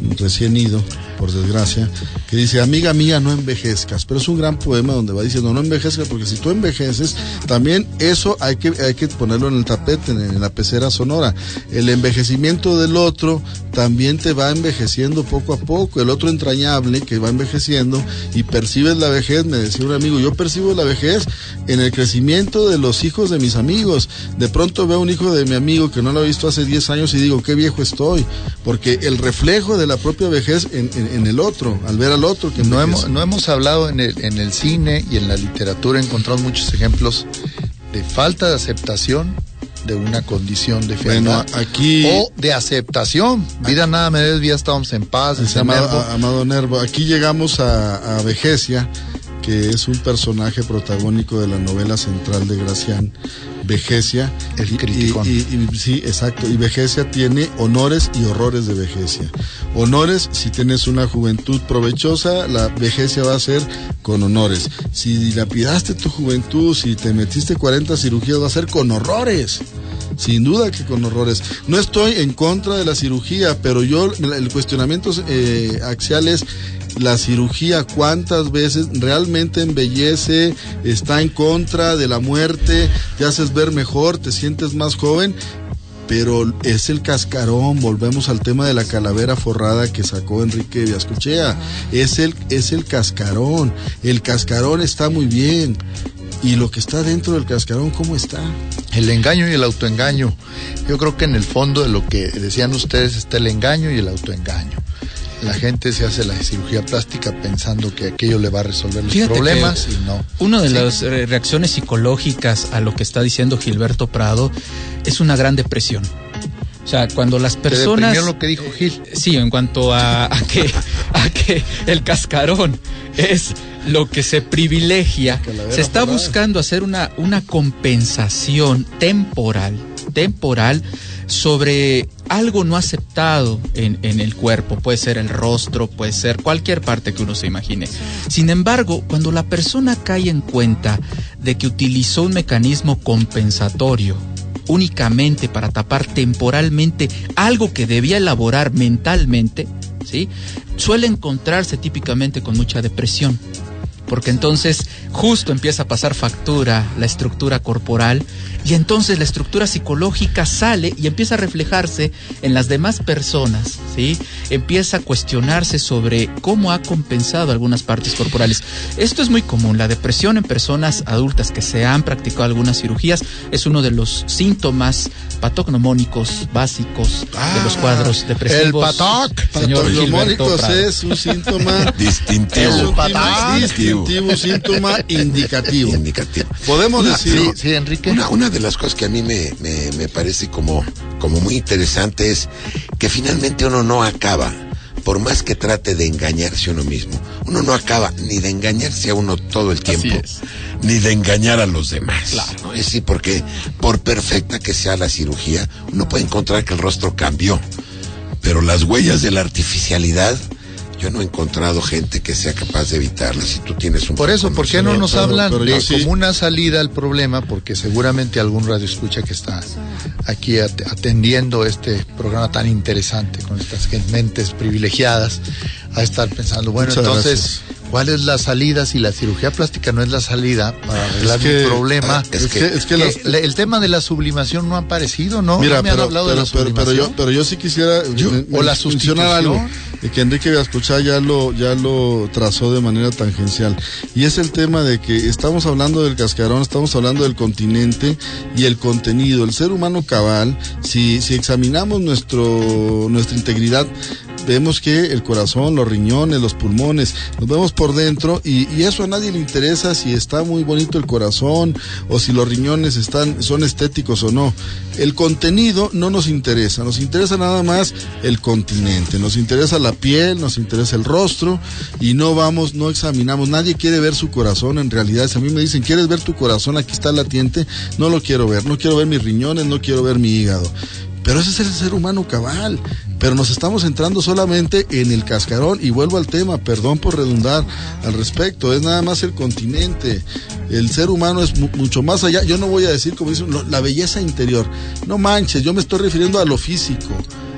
recién ido, por desgracia, que dice, amiga mía, no envejezcas, pero es un gran poema donde va diciendo, no envejezcas, porque si tú envejeces, también eso hay que, hay que ponerlo en el tapete, en, en la pecera sonora. El envejecimiento del otro también te va envejeciendo poco a poco, el otro entrañable que va envejeciendo y percibes la vejez. Me decía un amigo, yo percibo la vejez en el crecimiento de los hijos de mis amigos. De pronto veo un hijo de mi amigo que no lo he visto hace diez años y digo, qué viejo estoy, porque el reflejo de la propia vejez en, en, en el otro, al ver al otro que no hemos, no hemos hablado en el, en el cine y en la literatura, encontramos muchos ejemplos de falta de aceptación de una condición de fealdad, bueno, aquí o de aceptación. Vida nada me des, vida estábamos en paz. Amado Nervo. Amado Nervo, aquí llegamos a, a Vejecia, que es un personaje protagónico de la novela central de Gracián, Vejecia. El criticón. Y, y, y, sí, exacto. Y Vejecia tiene honores y horrores de Vejecia. Honores, si tienes una juventud provechosa, la Vejecia va a ser con honores. Si dilapidaste tu juventud, si te metiste cuarenta cirugías, va a ser con horrores. Sin duda que con horrores. No estoy en contra de la cirugía, pero yo, el cuestionamiento eh, axial es la cirugía, cuántas veces realmente embellece, está en contra de la muerte, te haces ver mejor, te sientes más joven, pero es el cascarón. Volvemos al tema de la calavera forrada que sacó Enrique Viascochea, es el, es el cascarón, el cascarón está muy bien. Y lo que está dentro del cascarón, ¿cómo está? El engaño y el autoengaño. Yo creo que en el fondo de lo que decían ustedes está el engaño y el autoengaño. La gente se hace la cirugía plástica pensando que aquello le va a resolver los Fíjate problemas y no. Una de sí. las reacciones psicológicas a lo que está diciendo Gilberto Prado es una gran depresión. O sea, cuando las personas... ¿Te deprimió lo que dijo Gil? Sí, en cuanto a, a, que, a que el cascarón es lo que se privilegia, se está buscando hacer una, una compensación temporal, temporal sobre algo no aceptado en, en el cuerpo. Puede ser el rostro, puede ser cualquier parte que uno se imagine. Sin embargo, cuando la persona cae en cuenta de que utilizó un mecanismo compensatorio únicamente para tapar temporalmente algo que debía elaborar mentalmente, ¿sí?, suele encontrarse típicamente con mucha depresión, porque entonces justo empieza a pasar factura la estructura corporal y entonces la estructura psicológica sale y empieza a reflejarse en las demás personas, ¿sí? Empieza a cuestionarse sobre cómo ha compensado algunas partes corporales. Esto es muy común, la depresión en personas adultas que se han practicado algunas cirugías es uno de los síntomas patognomónicos básicos ah, de los cuadros depresivos. El patoc. Señor Patognomónicos es un síntoma distintivo. El patoc. Distintivo, síntoma indicativo. Indicativo. Podemos una, decir, sí, sí, Enrique. Una, una de las cosas que a mí me, me, me parece como, como muy interesante es que finalmente uno no acaba, por más que trate de engañarse a uno mismo, uno no acaba ni de engañarse a uno todo el tiempo, ni de engañar a los demás. Claro. ¿No? Es decir, porque por perfecta que sea la cirugía, uno puede encontrar que el rostro cambió, pero las huellas de la artificialidad, yo no he encontrado gente que sea capaz de evitarlas. Si tú tienes un... Por eso, ¿por qué no nos pero, hablan pero de sí. como una salida al problema? Porque seguramente algún radio escucha que está aquí atendiendo este programa tan interesante con estas mentes privilegiadas a estar pensando, bueno, Muchas entonces, gracias. ¿Cuál es la salida si la cirugía plástica no es la salida para arreglar es que, mi problema? Es que, es que, es que las, el tema de la sublimación no ha aparecido, ¿no? Mira, no me pero, han hablado pero, de la pero, pero, yo, pero yo sí quisiera yo, me, o la sustitución algo que Enrique Viascochea ya lo ya lo trazó de manera tangencial, y es el tema de que estamos hablando del cascarón, estamos hablando del continente y el contenido. El ser humano cabal, si si examinamos nuestro nuestra integridad, vemos que el corazón, los riñones, los pulmones, nos vemos por dentro y, y eso a nadie le interesa si está muy bonito el corazón o si los riñones están son estéticos o no. El contenido no nos interesa, nos interesa nada más el continente, nos interesa la piel, nos interesa el rostro y no vamos, no examinamos. Nadie quiere ver su corazón en realidad. Si a mí me dicen, ¿quieres ver tu corazón? Aquí está latiente. No lo quiero ver, no quiero ver mis riñones, no quiero ver mi hígado. Pero ese es el ser humano cabal. Pero nos estamos centrando solamente en el cascarón y vuelvo al tema, perdón por redundar al respecto, es nada más el continente. El ser humano es mu- mucho más allá. Yo no voy a decir, como dicen, lo, la belleza interior. No manches, yo me estoy refiriendo a lo físico,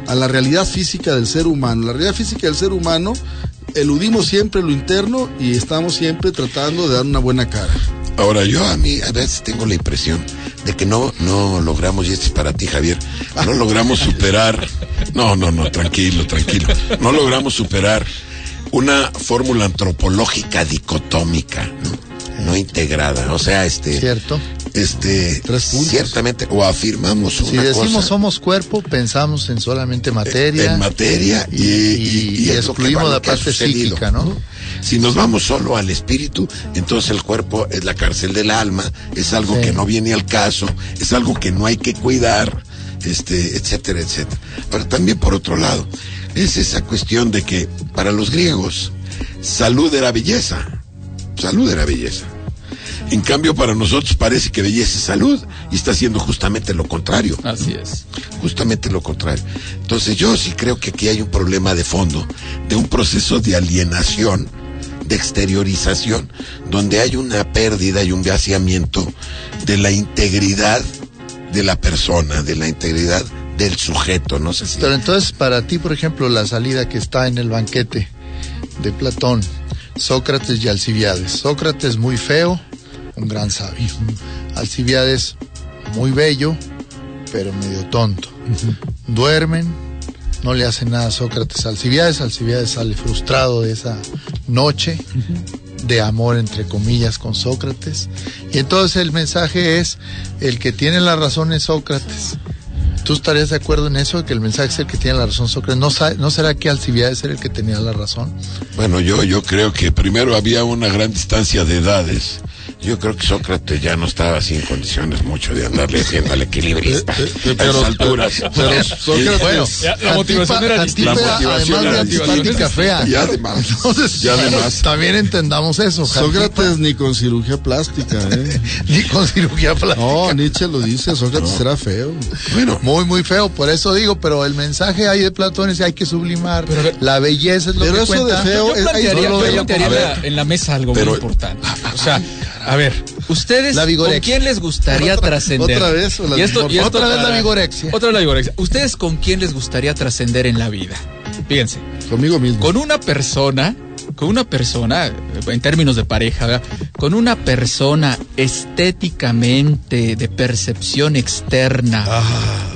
a la realidad física del ser humano. La realidad física del ser humano, eludimos siempre lo interno y estamos siempre tratando de dar una buena cara. Ahora, yo a mí a veces tengo la impresión de que no, no logramos, y este es para ti, Javier, no logramos superar, no, no, no, tranquilo, tranquilo, no logramos superar una fórmula antropológica dicotómica, ¿no? No integrada, o sea, este... Cierto. Este, ciertamente, o afirmamos una si decimos cosa, somos cuerpo, pensamos en solamente materia. En materia y, y, y, y excluimos la parte psíquica, ¿no? ¿no? Si nos vamos solo al espíritu, entonces el cuerpo es la cárcel del alma, es algo sí. que no viene al caso, es algo que no hay que cuidar, este, etcétera, etcétera. Pero también por otro lado, es esa cuestión de que para los griegos, salud era belleza, salud era belleza. En cambio, para nosotros parece que belleza es salud y está haciendo justamente lo contrario. Así es. Justamente lo contrario. Entonces, yo sí creo que aquí hay un problema de fondo, de un proceso de alienación, de exteriorización, donde hay una pérdida y un vaciamiento de la integridad de la persona, de la integridad del sujeto. No sé si... Pero entonces, para ti, por ejemplo, la salida que está en el banquete de Platón, Sócrates y Alcibiades. Sócrates muy feo, un gran sabio. Alcibiades muy bello, pero medio tonto. Uh-huh. Duermen, no le hacen nada a Sócrates a Alcibiades. Alcibiades sale frustrado de esa noche uh-huh. de amor, entre comillas, con Sócrates. Y entonces el mensaje es, el que tiene la razón es Sócrates. ¿Tú estarías de acuerdo en eso, que el mensaje es el que tiene la razón, Sócrates? ¿No, ¿No será que Alcibiades era el que tenía la razón? Bueno, yo, yo creo que primero había una gran distancia de edades. Yo creo que Sócrates ya no estaba así en condiciones mucho de andarle haciendo al equilibrista a esas alturas. Pero Sócrates, bueno, ya, la motivación era distinta. La motivación además era de antipática fea. Y además, Entonces, y además también entendamos eso. Sócrates Antipa. Ni con cirugía plástica, ¿eh? Ni con cirugía plástica. No, Nietzsche lo dice, Sócrates no. Era feo. Bueno, muy, muy feo, por eso digo, pero el mensaje ahí de Platón es que hay que sublimar. Pero, la belleza es lo pero que eso cuenta. De feo, yo plantearía, no yo plantearía la, en la mesa algo pero, muy importante. O sea, a ver, ustedes, ¿con quién les gustaría trascender? Otra vez, o la y esto, y esto otra para, vez la vigorexia. Otra vez la vigorexia. ¿Ustedes con quién les gustaría trascender en la vida? Fíjense. Conmigo mismo. Con una persona, con una persona, en términos de pareja, ¿verdad? Con una persona estéticamente, de percepción externa, ah.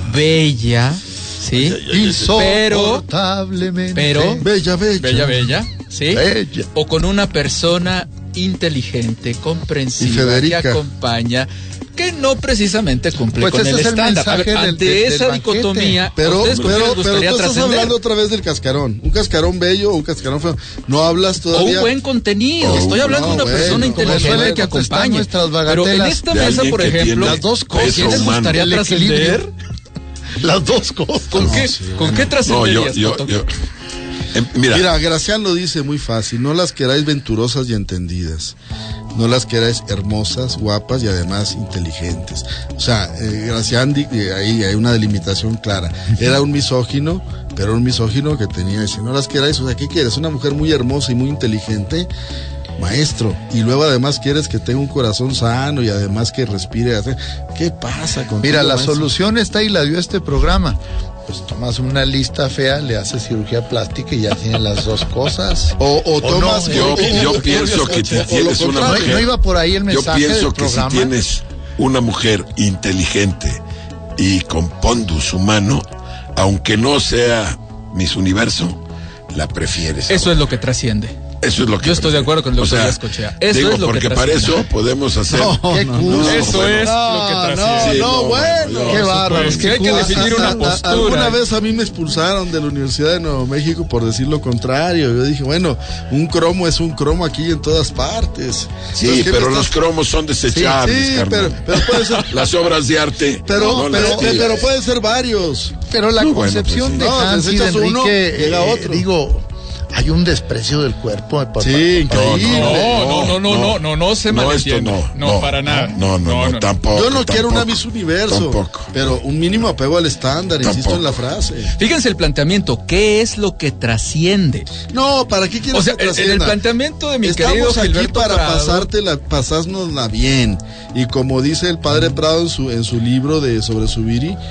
bella, ¿sí? Insoportablemente. Pero, pero, bella, bella. Bella, bella, ¿sí? Bella. O con una persona inteligente, comprensiva, que acompaña, que no precisamente cumple pues con el estándar. A ver, ante del, esa del dicotomía, pero, pero, pero tú estás hablando otra vez del cascarón, un cascarón bello o un cascarón feo. No hablas todavía. O un buen contenido. Oh, Estoy hablando no, de una bueno, persona inteligente que acompañe. Pero en esta mesa, por ejemplo, las dos cosas. ¿Quién les gustaría trascender? Las dos cosas. ¿Con no, qué, sí, ¿con bueno. qué trascenderías? No, yo, yo, yo. Eh, mira. Mira, Gracián lo dice muy fácil, no las queráis venturosas y entendidas, no las queráis hermosas, guapas y además inteligentes. O sea, eh, Gracián, eh, ahí hay una delimitación clara. Era un misógino, pero un misógino que tenía, dice, no las queráis, o sea, ¿qué quieres? Una mujer muy hermosa y muy inteligente, maestro, y luego además quieres que tenga un corazón sano y además que respire. ¿Qué pasa con Mira, la maestro? Solución está y la dio este programa. Pues tomas una lista fea, le haces cirugía plástica y ya tienes las dos cosas. O, o, o tomas... No, yo, yo, yo pienso que si tienes una mujer... No iba por ahí el mensaje Yo pienso del que programa. Si tienes una mujer inteligente y con pondus humano, aunque no sea Miss Universo, la prefieres. Eso es lo que trasciende. Eso es lo que yo estoy de acuerdo con el doctor Viascochea. Eso digo, es lo porque que para eso podemos hacer. No, ¿Qué no, no, eso bueno, es no, lo que trasciende. No, sí, no, no, bueno. Qué bárbaros. Que hay que definir una postura. Alguna vez a mí me expulsaron de la Universidad de Nuevo México por decir lo contrario. Yo dije, bueno, un cromo es un cromo aquí en todas partes. Sí, Entonces, pero los estás... cromos son desechables. Sí, sí pero, pero puede ser. Las obras de arte. Pero, no, pero, las... pero pueden ser varios. Pero la no, concepción bueno, de pues, sí. Hans no, y de Enrique, uno, llega eh, otro. digo, hay un desprecio del cuerpo. Para, sí, para, increíble. No, no, no, no, no, no, no se malentiende. No, no, no, para nada. No, no, no, no, tampoco. Yo no tampoco, quiero una Miss Universo. Tampoco. Pero un mínimo apego al estándar, Tampoco. insisto en la frase. Fíjense el planteamiento, ¿qué es lo que trasciende? No, ¿para qué quieres o sea, que trascienda? En el planteamiento de mi Estamos querido aquí Gilberto para Prado, pasártela, pasárnosla bien. Y como dice el padre Prado en su, en su libro de sobre Zubiri,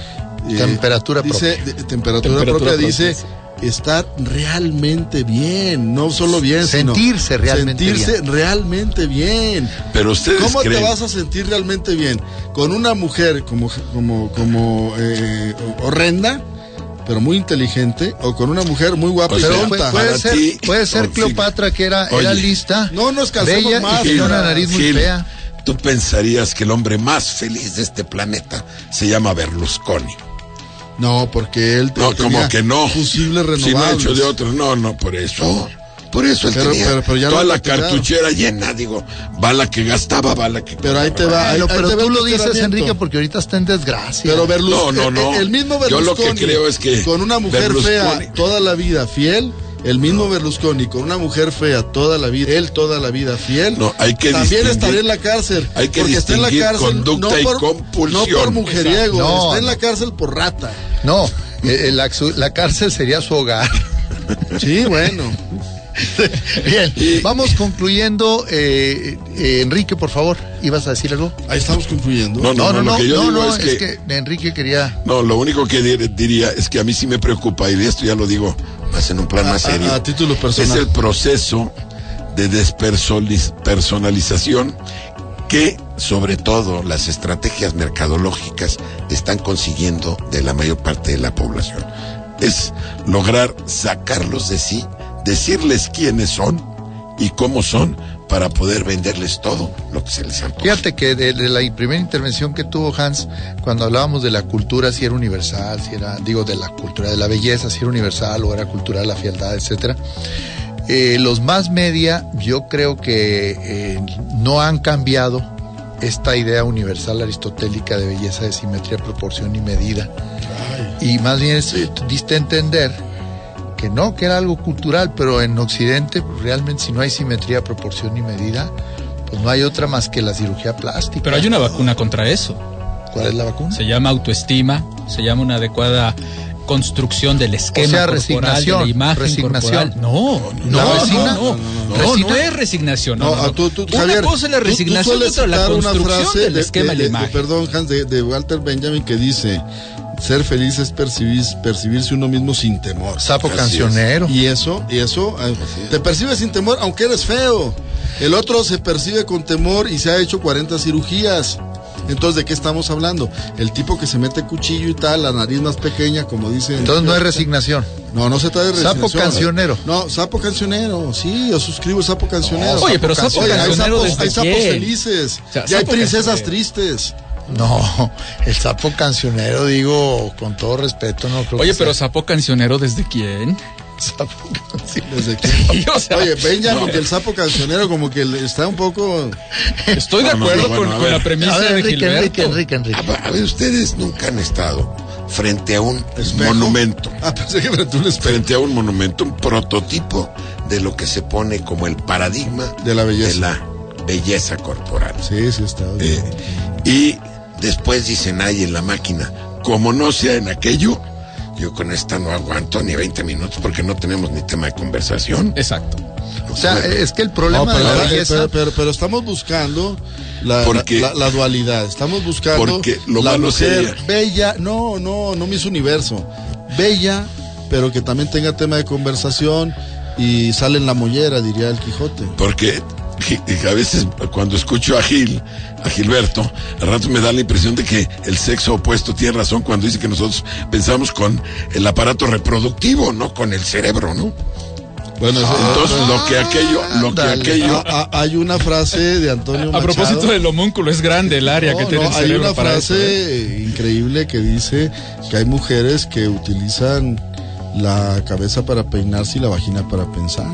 Eh, temperatura dice, propia. De, temperatura, temperatura propia, propia dice estar realmente bien, no solo bien, sentirse sino realmente sentirse bien. realmente bien. Pero ustedes ¿Cómo creen? te vas a sentir realmente bien? ¿Con una mujer como como como eh, horrenda, pero muy inteligente, o con una mujer muy guapa pues y pero tonta? puede, puede ser, ti, puede ser Cleopatra, que era, era lista, no nos cansemos bella más, y tenía una nariz muy Gil, fea. Tú pensarías que el hombre más feliz de este planeta se llama Berlusconi. No, porque él te, no, como que no. Fusibles renovables. Si no ha hecho de otros, no, no, por eso. Por eso él pero, tenía pero, pero ya toda no la cartuchera llena, digo, bala que gastaba, bala que... Pero ahí te va. Pero, ahí, pero ahí te tú va lo dices, enteramiento. Enrique, porque ahorita está en desgracia. Pero Berlusconi, no, no, no. El mismo Berlusconi, yo lo que creo es que con una mujer Berlusconi, fea toda la vida fiel, el mismo no. Berlusconi con una mujer fea toda la vida, él toda la vida fiel, no, hay que también distinguir, estaría en la cárcel. Hay que porque está en la cárcel conducta no por, y compulsión. No por mujeriego, no, está en la cárcel por rata. No, eh, la, la cárcel sería su hogar. Sí, bueno. Bien, y, vamos concluyendo. Eh, eh, Enrique, por favor, ¿ibas a decir algo? Ahí estamos concluyendo. No, no, no, no, no, lo que yo no, digo no es, que, es que Enrique quería... No, lo único que dir, diría es que a mí sí me preocupa, y esto ya lo digo más en un plan a, más serio. A, a título personal. Es el proceso de despersonalización que, sobre todo, las estrategias mercadológicas están consiguiendo de la mayor parte de la población. Es lograr sacarlos de sí, decirles quiénes son y cómo son para poder venderles todo lo que se les antoja. Fíjate que de, de la primera intervención que tuvo Hans, cuando hablábamos de la cultura, si era universal, si era, digo, de la cultura de la belleza, si era universal o era cultura de la fealdad, etcétera. Eh, los más media, yo creo que eh, no han cambiado esta idea universal aristotélica de belleza, de simetría, proporción y medida. Ay. Y más bien es, diste a entender que no, que era algo cultural, pero en Occidente realmente si no hay simetría, proporción y medida, pues no hay otra más que la cirugía plástica. Pero hay una vacuna contra eso. ¿Cuál es la vacuna? Se llama autoestima, se llama una adecuada construcción del esquema, o sea, corporal, de la imagen resignación. Corporal. No, no, ¿La resina? no, no, no, no, no es resignación. No, no, no. Tú, tú, una Javier, cosa es la resignación, tú, tú otra la construcción una frase del de, esquema de, de, de, la imagen. De, perdón, Hans, de, de Walter Benjamin, que dice: ser feliz es percibir, percibirse uno mismo sin temor. Sapo cancionero. Y eso, y eso, te percibes sin temor aunque eres feo. El otro se percibe con temor y se ha hecho cuarenta cirugías. Entonces, ¿de qué estamos hablando? El tipo que se mete cuchillo y tal, la nariz más pequeña, como dicen. Entonces no es resignación. No, no se trata de resignación. Sapo cancionero. No, sapo cancionero, sí, yo suscribo el sapo cancionero. No, oye, pero sapo, sapo cancionero hay sapos, hay sapos felices, o sea, y hay princesas cancionero. tristes. No, el sapo cancionero, digo, con todo respeto, no creo Oye, que pero sea. sapo cancionero, ¿desde quién? Sapo cancionero. ¿Desde quién? O sea, oye, Benjamin, no. que el sapo cancionero como que está un poco... Estoy de acuerdo no, no, bueno, con, con la premisa ver, de Enrique, Gilberto. Enrique, Enrique, Enrique. A, a ver, ustedes nunca han estado frente a un ¿Espejo? monumento. Ah, pensé que frente a un espejo. Frente a un monumento, un prototipo de lo que se pone como el paradigma de la belleza, de la belleza corporal. Sí, sí está. Eh, y después dicen, ay, en la máquina, como no sea en aquello, yo con esta no aguanto ni veinte minutos porque no tenemos ni tema de conversación. Exacto. O sea, bueno, es que el problema no, pero, de la belleza... Pero, pero, pero estamos buscando la, porque, la, la, la dualidad. Estamos buscando porque lo la malo mujer sería... bella, no, no, no Miss Universo. Bella, pero que también tenga tema de conversación y sale en la mollera, diría el Quijote. Porque... a veces cuando escucho a Gil, a Gilberto, al rato me da la impresión de que el sexo opuesto tiene razón cuando dice que nosotros pensamos con el aparato reproductivo, no con el cerebro, ¿no? Bueno, entonces ah, lo que aquello, lo dale. que aquello. A, a, hay una frase de Antonio Machado. A propósito del homúnculo, es grande el área no, que tiene no, el cerebro. Hay una para frase eso, ¿eh? increíble que dice que hay mujeres que utilizan la cabeza para peinarse y la vagina para pensar.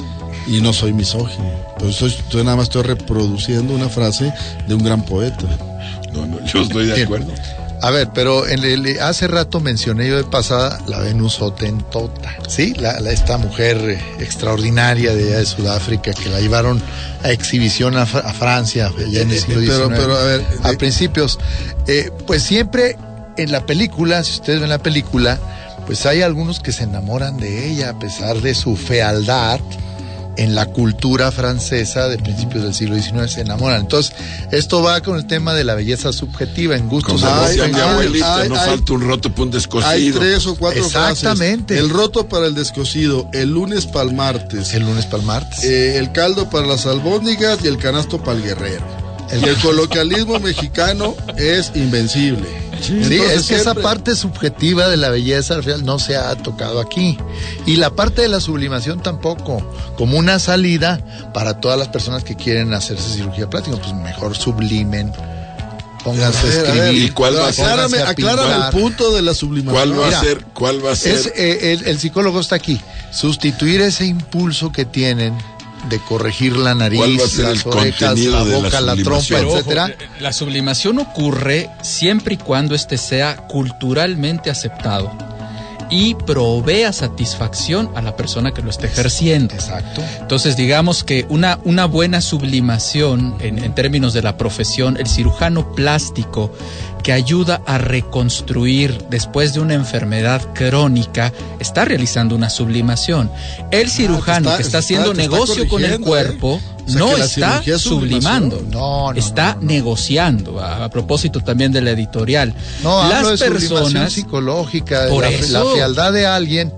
Y no soy misógino. Entonces, yo nada más estoy reproduciendo una frase de un gran poeta. No, no, yo estoy de acuerdo. A ver, pero en el, hace rato mencioné yo de pasada la Venus Hotentota, ¿sí? La, la, esta mujer extraordinaria de allá de Sudáfrica que la llevaron a exhibición a, a Francia allá en el siglo diecinueve. Pero, pero, a ver, a principios. Eh, pues siempre en la película, si ustedes ven la película, pues hay algunos que se enamoran de ella a pesar de su fealdad. en la cultura francesa de principios del siglo diecinueve se enamoran. Entonces, esto va con el tema de la belleza subjetiva en gustos. Como decía mi hay, abuelita, hay, no hay, falta un roto para un descosido. Hay tres o cuatro Exactamente. frases. El roto para el descosido, el lunes para el martes. El lunes para el martes. Eh, el caldo para las albóndigas y el canasto para el guerrero. El, y el coloquialismo mexicano es invencible. Sí, Entonces, es que siempre... esa parte subjetiva de la belleza al final no se ha tocado aquí. Y la parte de la sublimación tampoco, como una salida para todas las personas que quieren hacerse cirugía plástica, pues mejor sublimen, pónganse a escribir. ¿Y cuál va a ser? Aclárame, aclárame el punto de la sublimación. ¿Cuál va Mira, a ser? ¿Cuál va a ser? Es, eh, el, el psicólogo está aquí. Sustituir ese impulso que tienen de corregir la nariz, las orejas, la boca, la, la trompa, Pero, etcétera. Ojo, la sublimación ocurre siempre y cuando este sea culturalmente aceptado y provea satisfacción a la persona que lo esté ejerciendo. Exacto. Entonces, digamos que una, una buena sublimación en, en términos de la profesión, el cirujano plástico que ayuda a reconstruir después de una enfermedad crónica, está realizando una sublimación. El cirujano ah, está, que está haciendo está, negocio está con el cuerpo ¿eh? o sea, no está sublimando, no, no, está no, no, no. negociando. A, a propósito también de la editorial. No, las hablo de personas psicológica, por la, eso, la fealdad de alguien,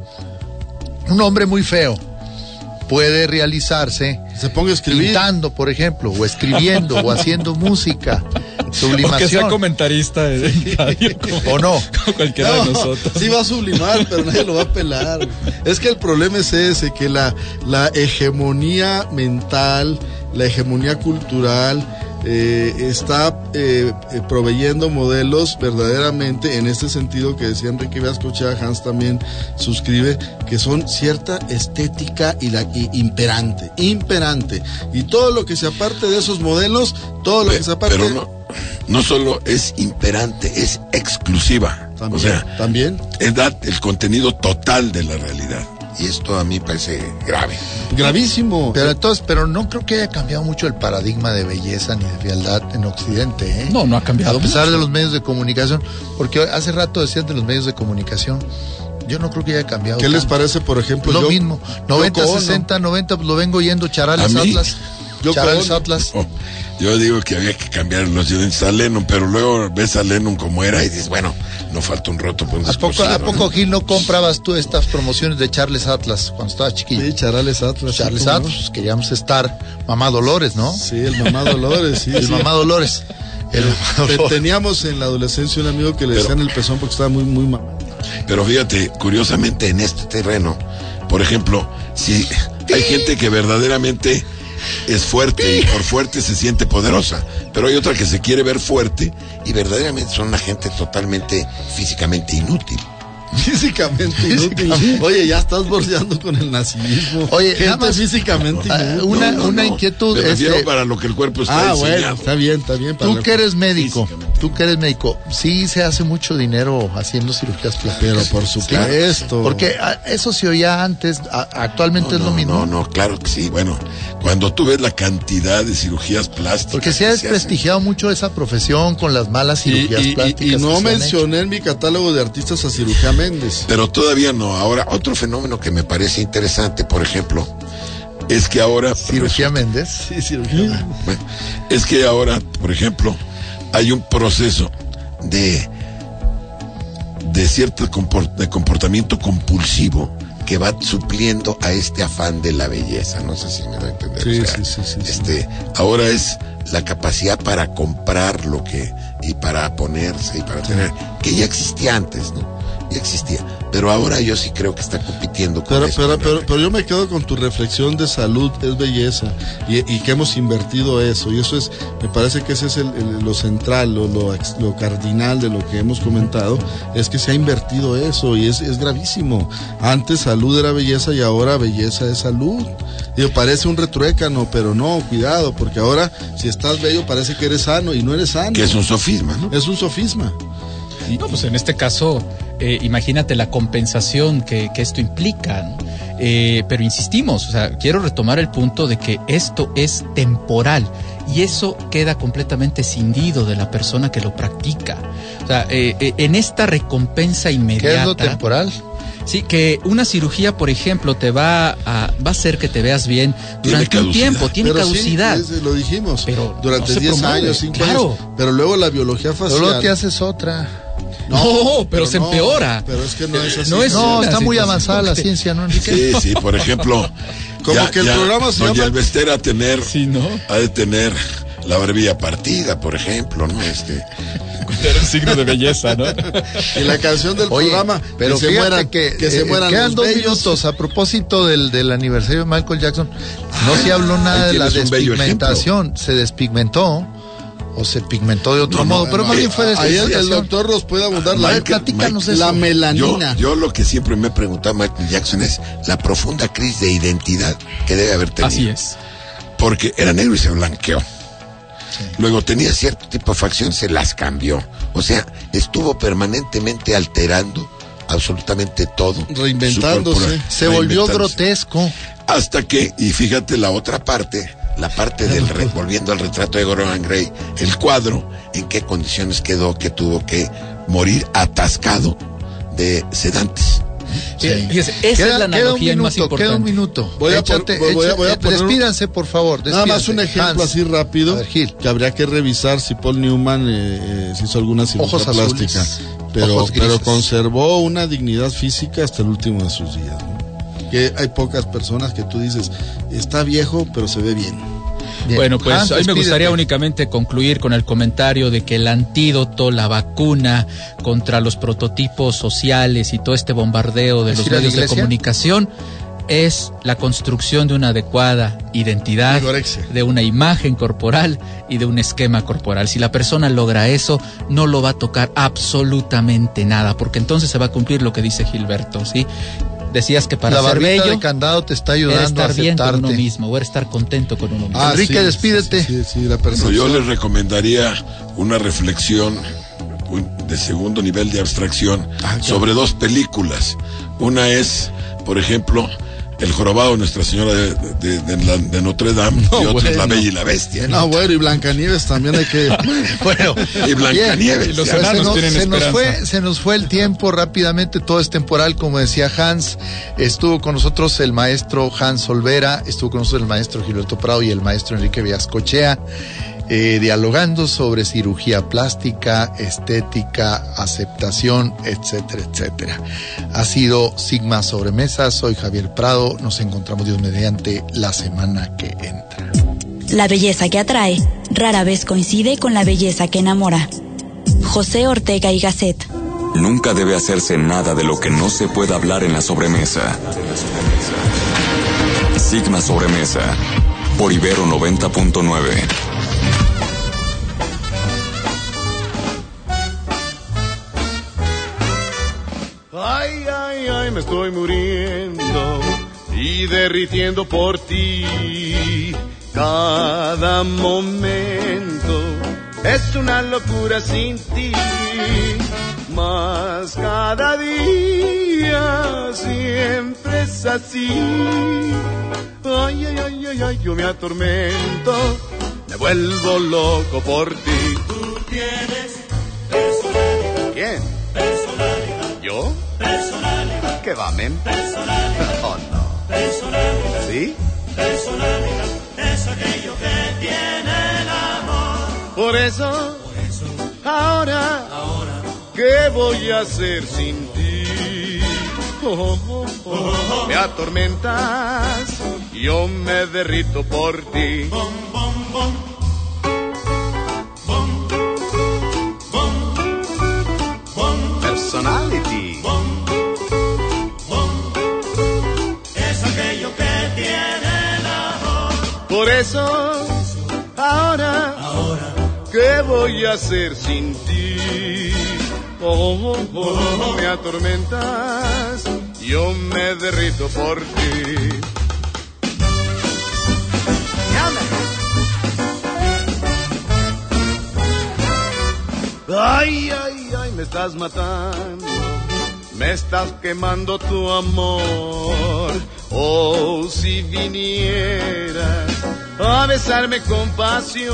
un hombre muy feo puede realizarse se ponga a escribir pintando, por ejemplo, o escribiendo o haciendo música. Sublimación. Porque sea comentarista de radio. ¿O no? Como cualquiera no, de nosotros. Sí va a sublimar, pero nadie lo va a pelar. Es que el problema es ese, que la, la hegemonía mental, la hegemonía cultural eh, está eh, eh, proveyendo modelos verdaderamente en este sentido que decía Enrique Viascochea, Hans también suscribe, que son cierta estética y la y imperante, imperante. Y todo lo que se aparte de esos modelos, todo lo pero, que se aparte... Pero no, no solo es imperante, es exclusiva. También, o sea, también es da el contenido total de la realidad. Y esto a mí parece grave. Gravísimo. Pero entonces, pero no creo que haya cambiado mucho el paradigma de belleza ni de fealdad en Occidente, ¿eh? No, no ha cambiado. A pesar mucho. de los medios de comunicación, porque hace rato decían de los medios de comunicación, yo no creo que haya cambiado. ¿Qué tanto. Les parece, por ejemplo? Lo yo, mismo, noventa, sesenta, noventa, pues lo vengo oyendo Charales Atlas. Yo Charles Atlas. Oh, yo digo que había que cambiar los dientes a Lennon, pero luego ves a Lennon como era y dices, bueno, no falta un roto por un ¿A poco, ¿A poco, Gil, no comprabas tú estas promociones de Charles Atlas cuando estabas chiquillo? Sí, Charles Atlas. Charles sí, Atlas, pues, queríamos estar Mamá Dolores, ¿no? Sí, el Mamá Dolores, sí. el sí. Mamá Dolores. El Mamá Dolores. Teníamos en la adolescencia un amigo que le pero, decían el pezón porque estaba muy, muy mamá. Pero fíjate, curiosamente en este terreno, por ejemplo, si hay gente que verdaderamente es fuerte y por fuerte se siente poderosa, pero hay otra que se quiere ver fuerte y verdaderamente son una gente totalmente físicamente inútil. Físicamente inútil. Oye, ya estás bordeando con el nazismo. Oye, gente nada más físicamente inútil. Una, no, no, una no. inquietud. Me refiero este... para lo que el cuerpo está Ah, diseñado. bueno, está bien, está bien. Tú que eres médico, tú que eres médico, sí se hace mucho dinero haciendo cirugías plásticas. Pero por supuesto. Sí, porque eso se oía antes, a, actualmente no, es lo no, mismo. No, no, claro que sí. Bueno, cuando tú ves la cantidad de cirugías plásticas. Porque se ha desprestigiado hacen... mucho esa profesión con las malas cirugías y, y, plásticas. Y, y no mencioné en mi catálogo de artistas a Cirugía Méndez. Pero todavía no. Ahora, otro fenómeno que me parece interesante, por ejemplo, es que ahora... ¿Cirugía resulta, Méndez? Sí, cirugía. Bueno, es que ahora, por ejemplo, hay un proceso de, de cierto comport, de comportamiento compulsivo que va supliendo a este afán de la belleza. No sé si me da a entender. Sí, o sea, sí, sí, sí, este, sí. Ahora es la capacidad para comprar lo que... y para ponerse y para tener... que ya existía antes, ¿no? Ya existía, pero ahora yo sí creo que está compitiendo con pero, esto, pero, ¿no? pero, pero yo me quedo con tu reflexión de salud es belleza y, y que hemos invertido eso y eso es, me parece que ese es el, el, lo central, lo, lo, lo cardinal de lo que hemos comentado, es que se ha invertido eso y es, es gravísimo. Antes salud era belleza y ahora belleza es salud. Digo, parece un retruécano, pero no, cuidado, porque ahora si estás bello parece que eres sano y no eres sano. Que es un sofisma, ¿no? Es un sofisma. Y, no, pues en este caso, eh, imagínate la compensación que, que esto implica, ¿no? Eh, pero insistimos, o sea, quiero retomar el punto de que esto es temporal y eso queda completamente escindido de la persona que lo practica. O sea, eh, eh, en esta recompensa inmediata... ¿Qué es lo temporal? Sí, que una cirugía, por ejemplo, te va a, va a hacer que te veas bien durante un tiempo, tiene pero caducidad. Sí, lo dijimos, pero durante diez años, cinco claro. años, pero luego la biología facial. Luego te haces otra. No, no pero, pero se no, empeora. Pero es que no es así. No, es no está muy avanzada la ciencia, ¿no? Sí, sí, por ejemplo. Como ya, que el ya, programa se llama. Doña Elvester a tener, sí, ¿no? ha de tener la barbilla partida, por ejemplo, ¿no? Este. Era un signo de belleza, ¿no? Y la canción del Oye, programa, pero que se mueran, que, que se eh, mueran quedan los dos bellos. minutos a propósito del, del aniversario de Michael Jackson. No se habló nada de la despigmentación, se despigmentó o se pigmentó de otro no, modo, no, pero no, más bien fue despigmentación. Ahí el, el doctor nos puede abundar la, ver, platícanos eso. La melanina. Yo, yo lo que siempre me he preguntado a Michael Jackson es la profunda crisis de identidad que debe haber tenido. Así es. Porque era negro y se blanqueó. Sí. Luego tenía cierto tipo de facción, se las cambió. O sea, estuvo permanentemente alterando absolutamente todo. Reinventándose. Se volvió grotesco. Hasta que, y fíjate la otra parte, la parte del, re, volviendo al retrato de Dorian Gray, el cuadro, en qué condiciones quedó, que tuvo que morir atascado de sedantes. Sí. Fíjese, esa queda, es la analogía minuto, más importante. Queda un minuto. Voy a, Échate, por, voy a, voy a poner, despídanse, por favor. Despídanse. Nada más un ejemplo Hans. Así rápido, ver, Gil. Que habría que revisar si Paul Newman eh, eh, se hizo alguna cirugía Ojos plástica. Azules. Pero, Ojos pero conservó una dignidad física hasta el último de sus días, ¿no? Que hay pocas personas que tú dices, está viejo, pero se ve bien. Bien. Bueno, pues Hans, hoy me gustaría únicamente concluir con el comentario de que el antídoto, la vacuna contra los prototipos sociales y todo este bombardeo de los medios de comunicación es la construcción de una adecuada identidad, Vigorexia. De una imagen corporal y de un esquema corporal. Si la persona logra eso, no lo va a tocar absolutamente nada, porque entonces se va a cumplir lo que dice Gilberto, ¿sí? Decías que para la ser bello de candado te está ayudando estar a bien aceptarte. con uno mismo, o estar contento con uno mismo. Ah, Enrique, sí, despídete. Sí, sí, sí, la bueno, yo les recomendaría una reflexión de segundo nivel de abstracción ah, sobre dos películas. Una es, por ejemplo, El jorobado de Nuestra Señora de, de, de, de, de Notre Dame, no, y otra bueno. es La Bella y la Bestia. No, bueno, y Blancanieves también hay que... bueno, y Blancanieves. Y los se, nos, se, nos fue, se nos fue el tiempo rápidamente, todo es temporal, como decía Hans. Estuvo con nosotros el maestro Hans Olvera, estuvo con nosotros el maestro Gilberto Prado y el maestro Enrique Villascochea. Eh, dialogando sobre cirugía plástica, estética, aceptación, etcétera, etcétera. Ha sido Sigma Sobremesa, soy Javier Prado, nos encontramos Dios mediante la semana que entra. La belleza que atrae rara vez coincide con la belleza que enamora. José Ortega y Gasset. Nunca debe hacerse nada de lo que no se pueda hablar en la sobremesa. Sigma Sobremesa, por Ibero noventa punto nueve. Ay, ay, ay, me estoy muriendo y derritiendo por ti. Cada momento es una locura sin ti, mas cada día siempre es así. Ay, ay, ay, ay, ay, yo me atormento, me vuelvo loco por ti. Tú tienes personalidad. ¿Quién? Personalidad. ¿Yo? Personalidad. ¿Qué va, men? Personalidad. Oh, no. Personalidad. ¿Sí? Personalidad es aquello que tiene el amor. Por eso, Por eso ahora, ahora, ¿qué voy a hacer sin ti? Oh, oh, oh, oh. Oh, oh. Me atormentas, yo me derrito por ti. Bom, bom, bom. Bom, bom, bom. Personality. Bom, bom. Es aquello que tiene el amor. Por eso, ahora, ahora, ¿qué voy a hacer sin ti? Oh, oh, oh, oh. Me atormentas, yo me derrito por ti. Ay, ay, ay, me estás matando, me estás quemando tu amor. Oh, si vinieras a besarme con pasión,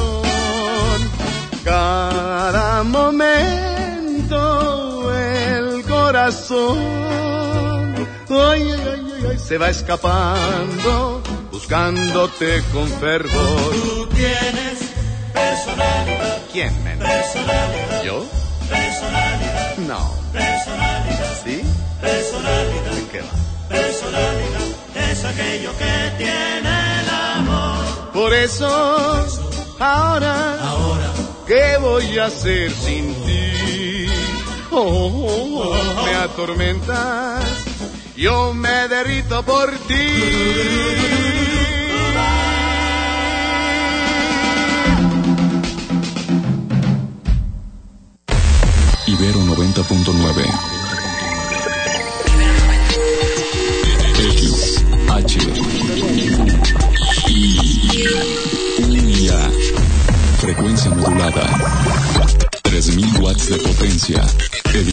cada momento el corazón Ay, ay, ay, ay, ay, se va escapando, buscándote con fervor. Tú tienes personalidad. ¿Quién, men? Personalidad. ¿Yo? Personalidad. No. Personalidad. ¿Sí? Personalidad. ¿De qué va? Personalidad es aquello que tiene el amor. Por eso, ahora, ahora, ¿qué voy a hacer sin ti? Oh, oh, oh, me atormentas, yo me derrito por ti. Ibero noventa punto nueve. X, H, I, U, A. Frecuencia modulada. tres mil watts de potencia.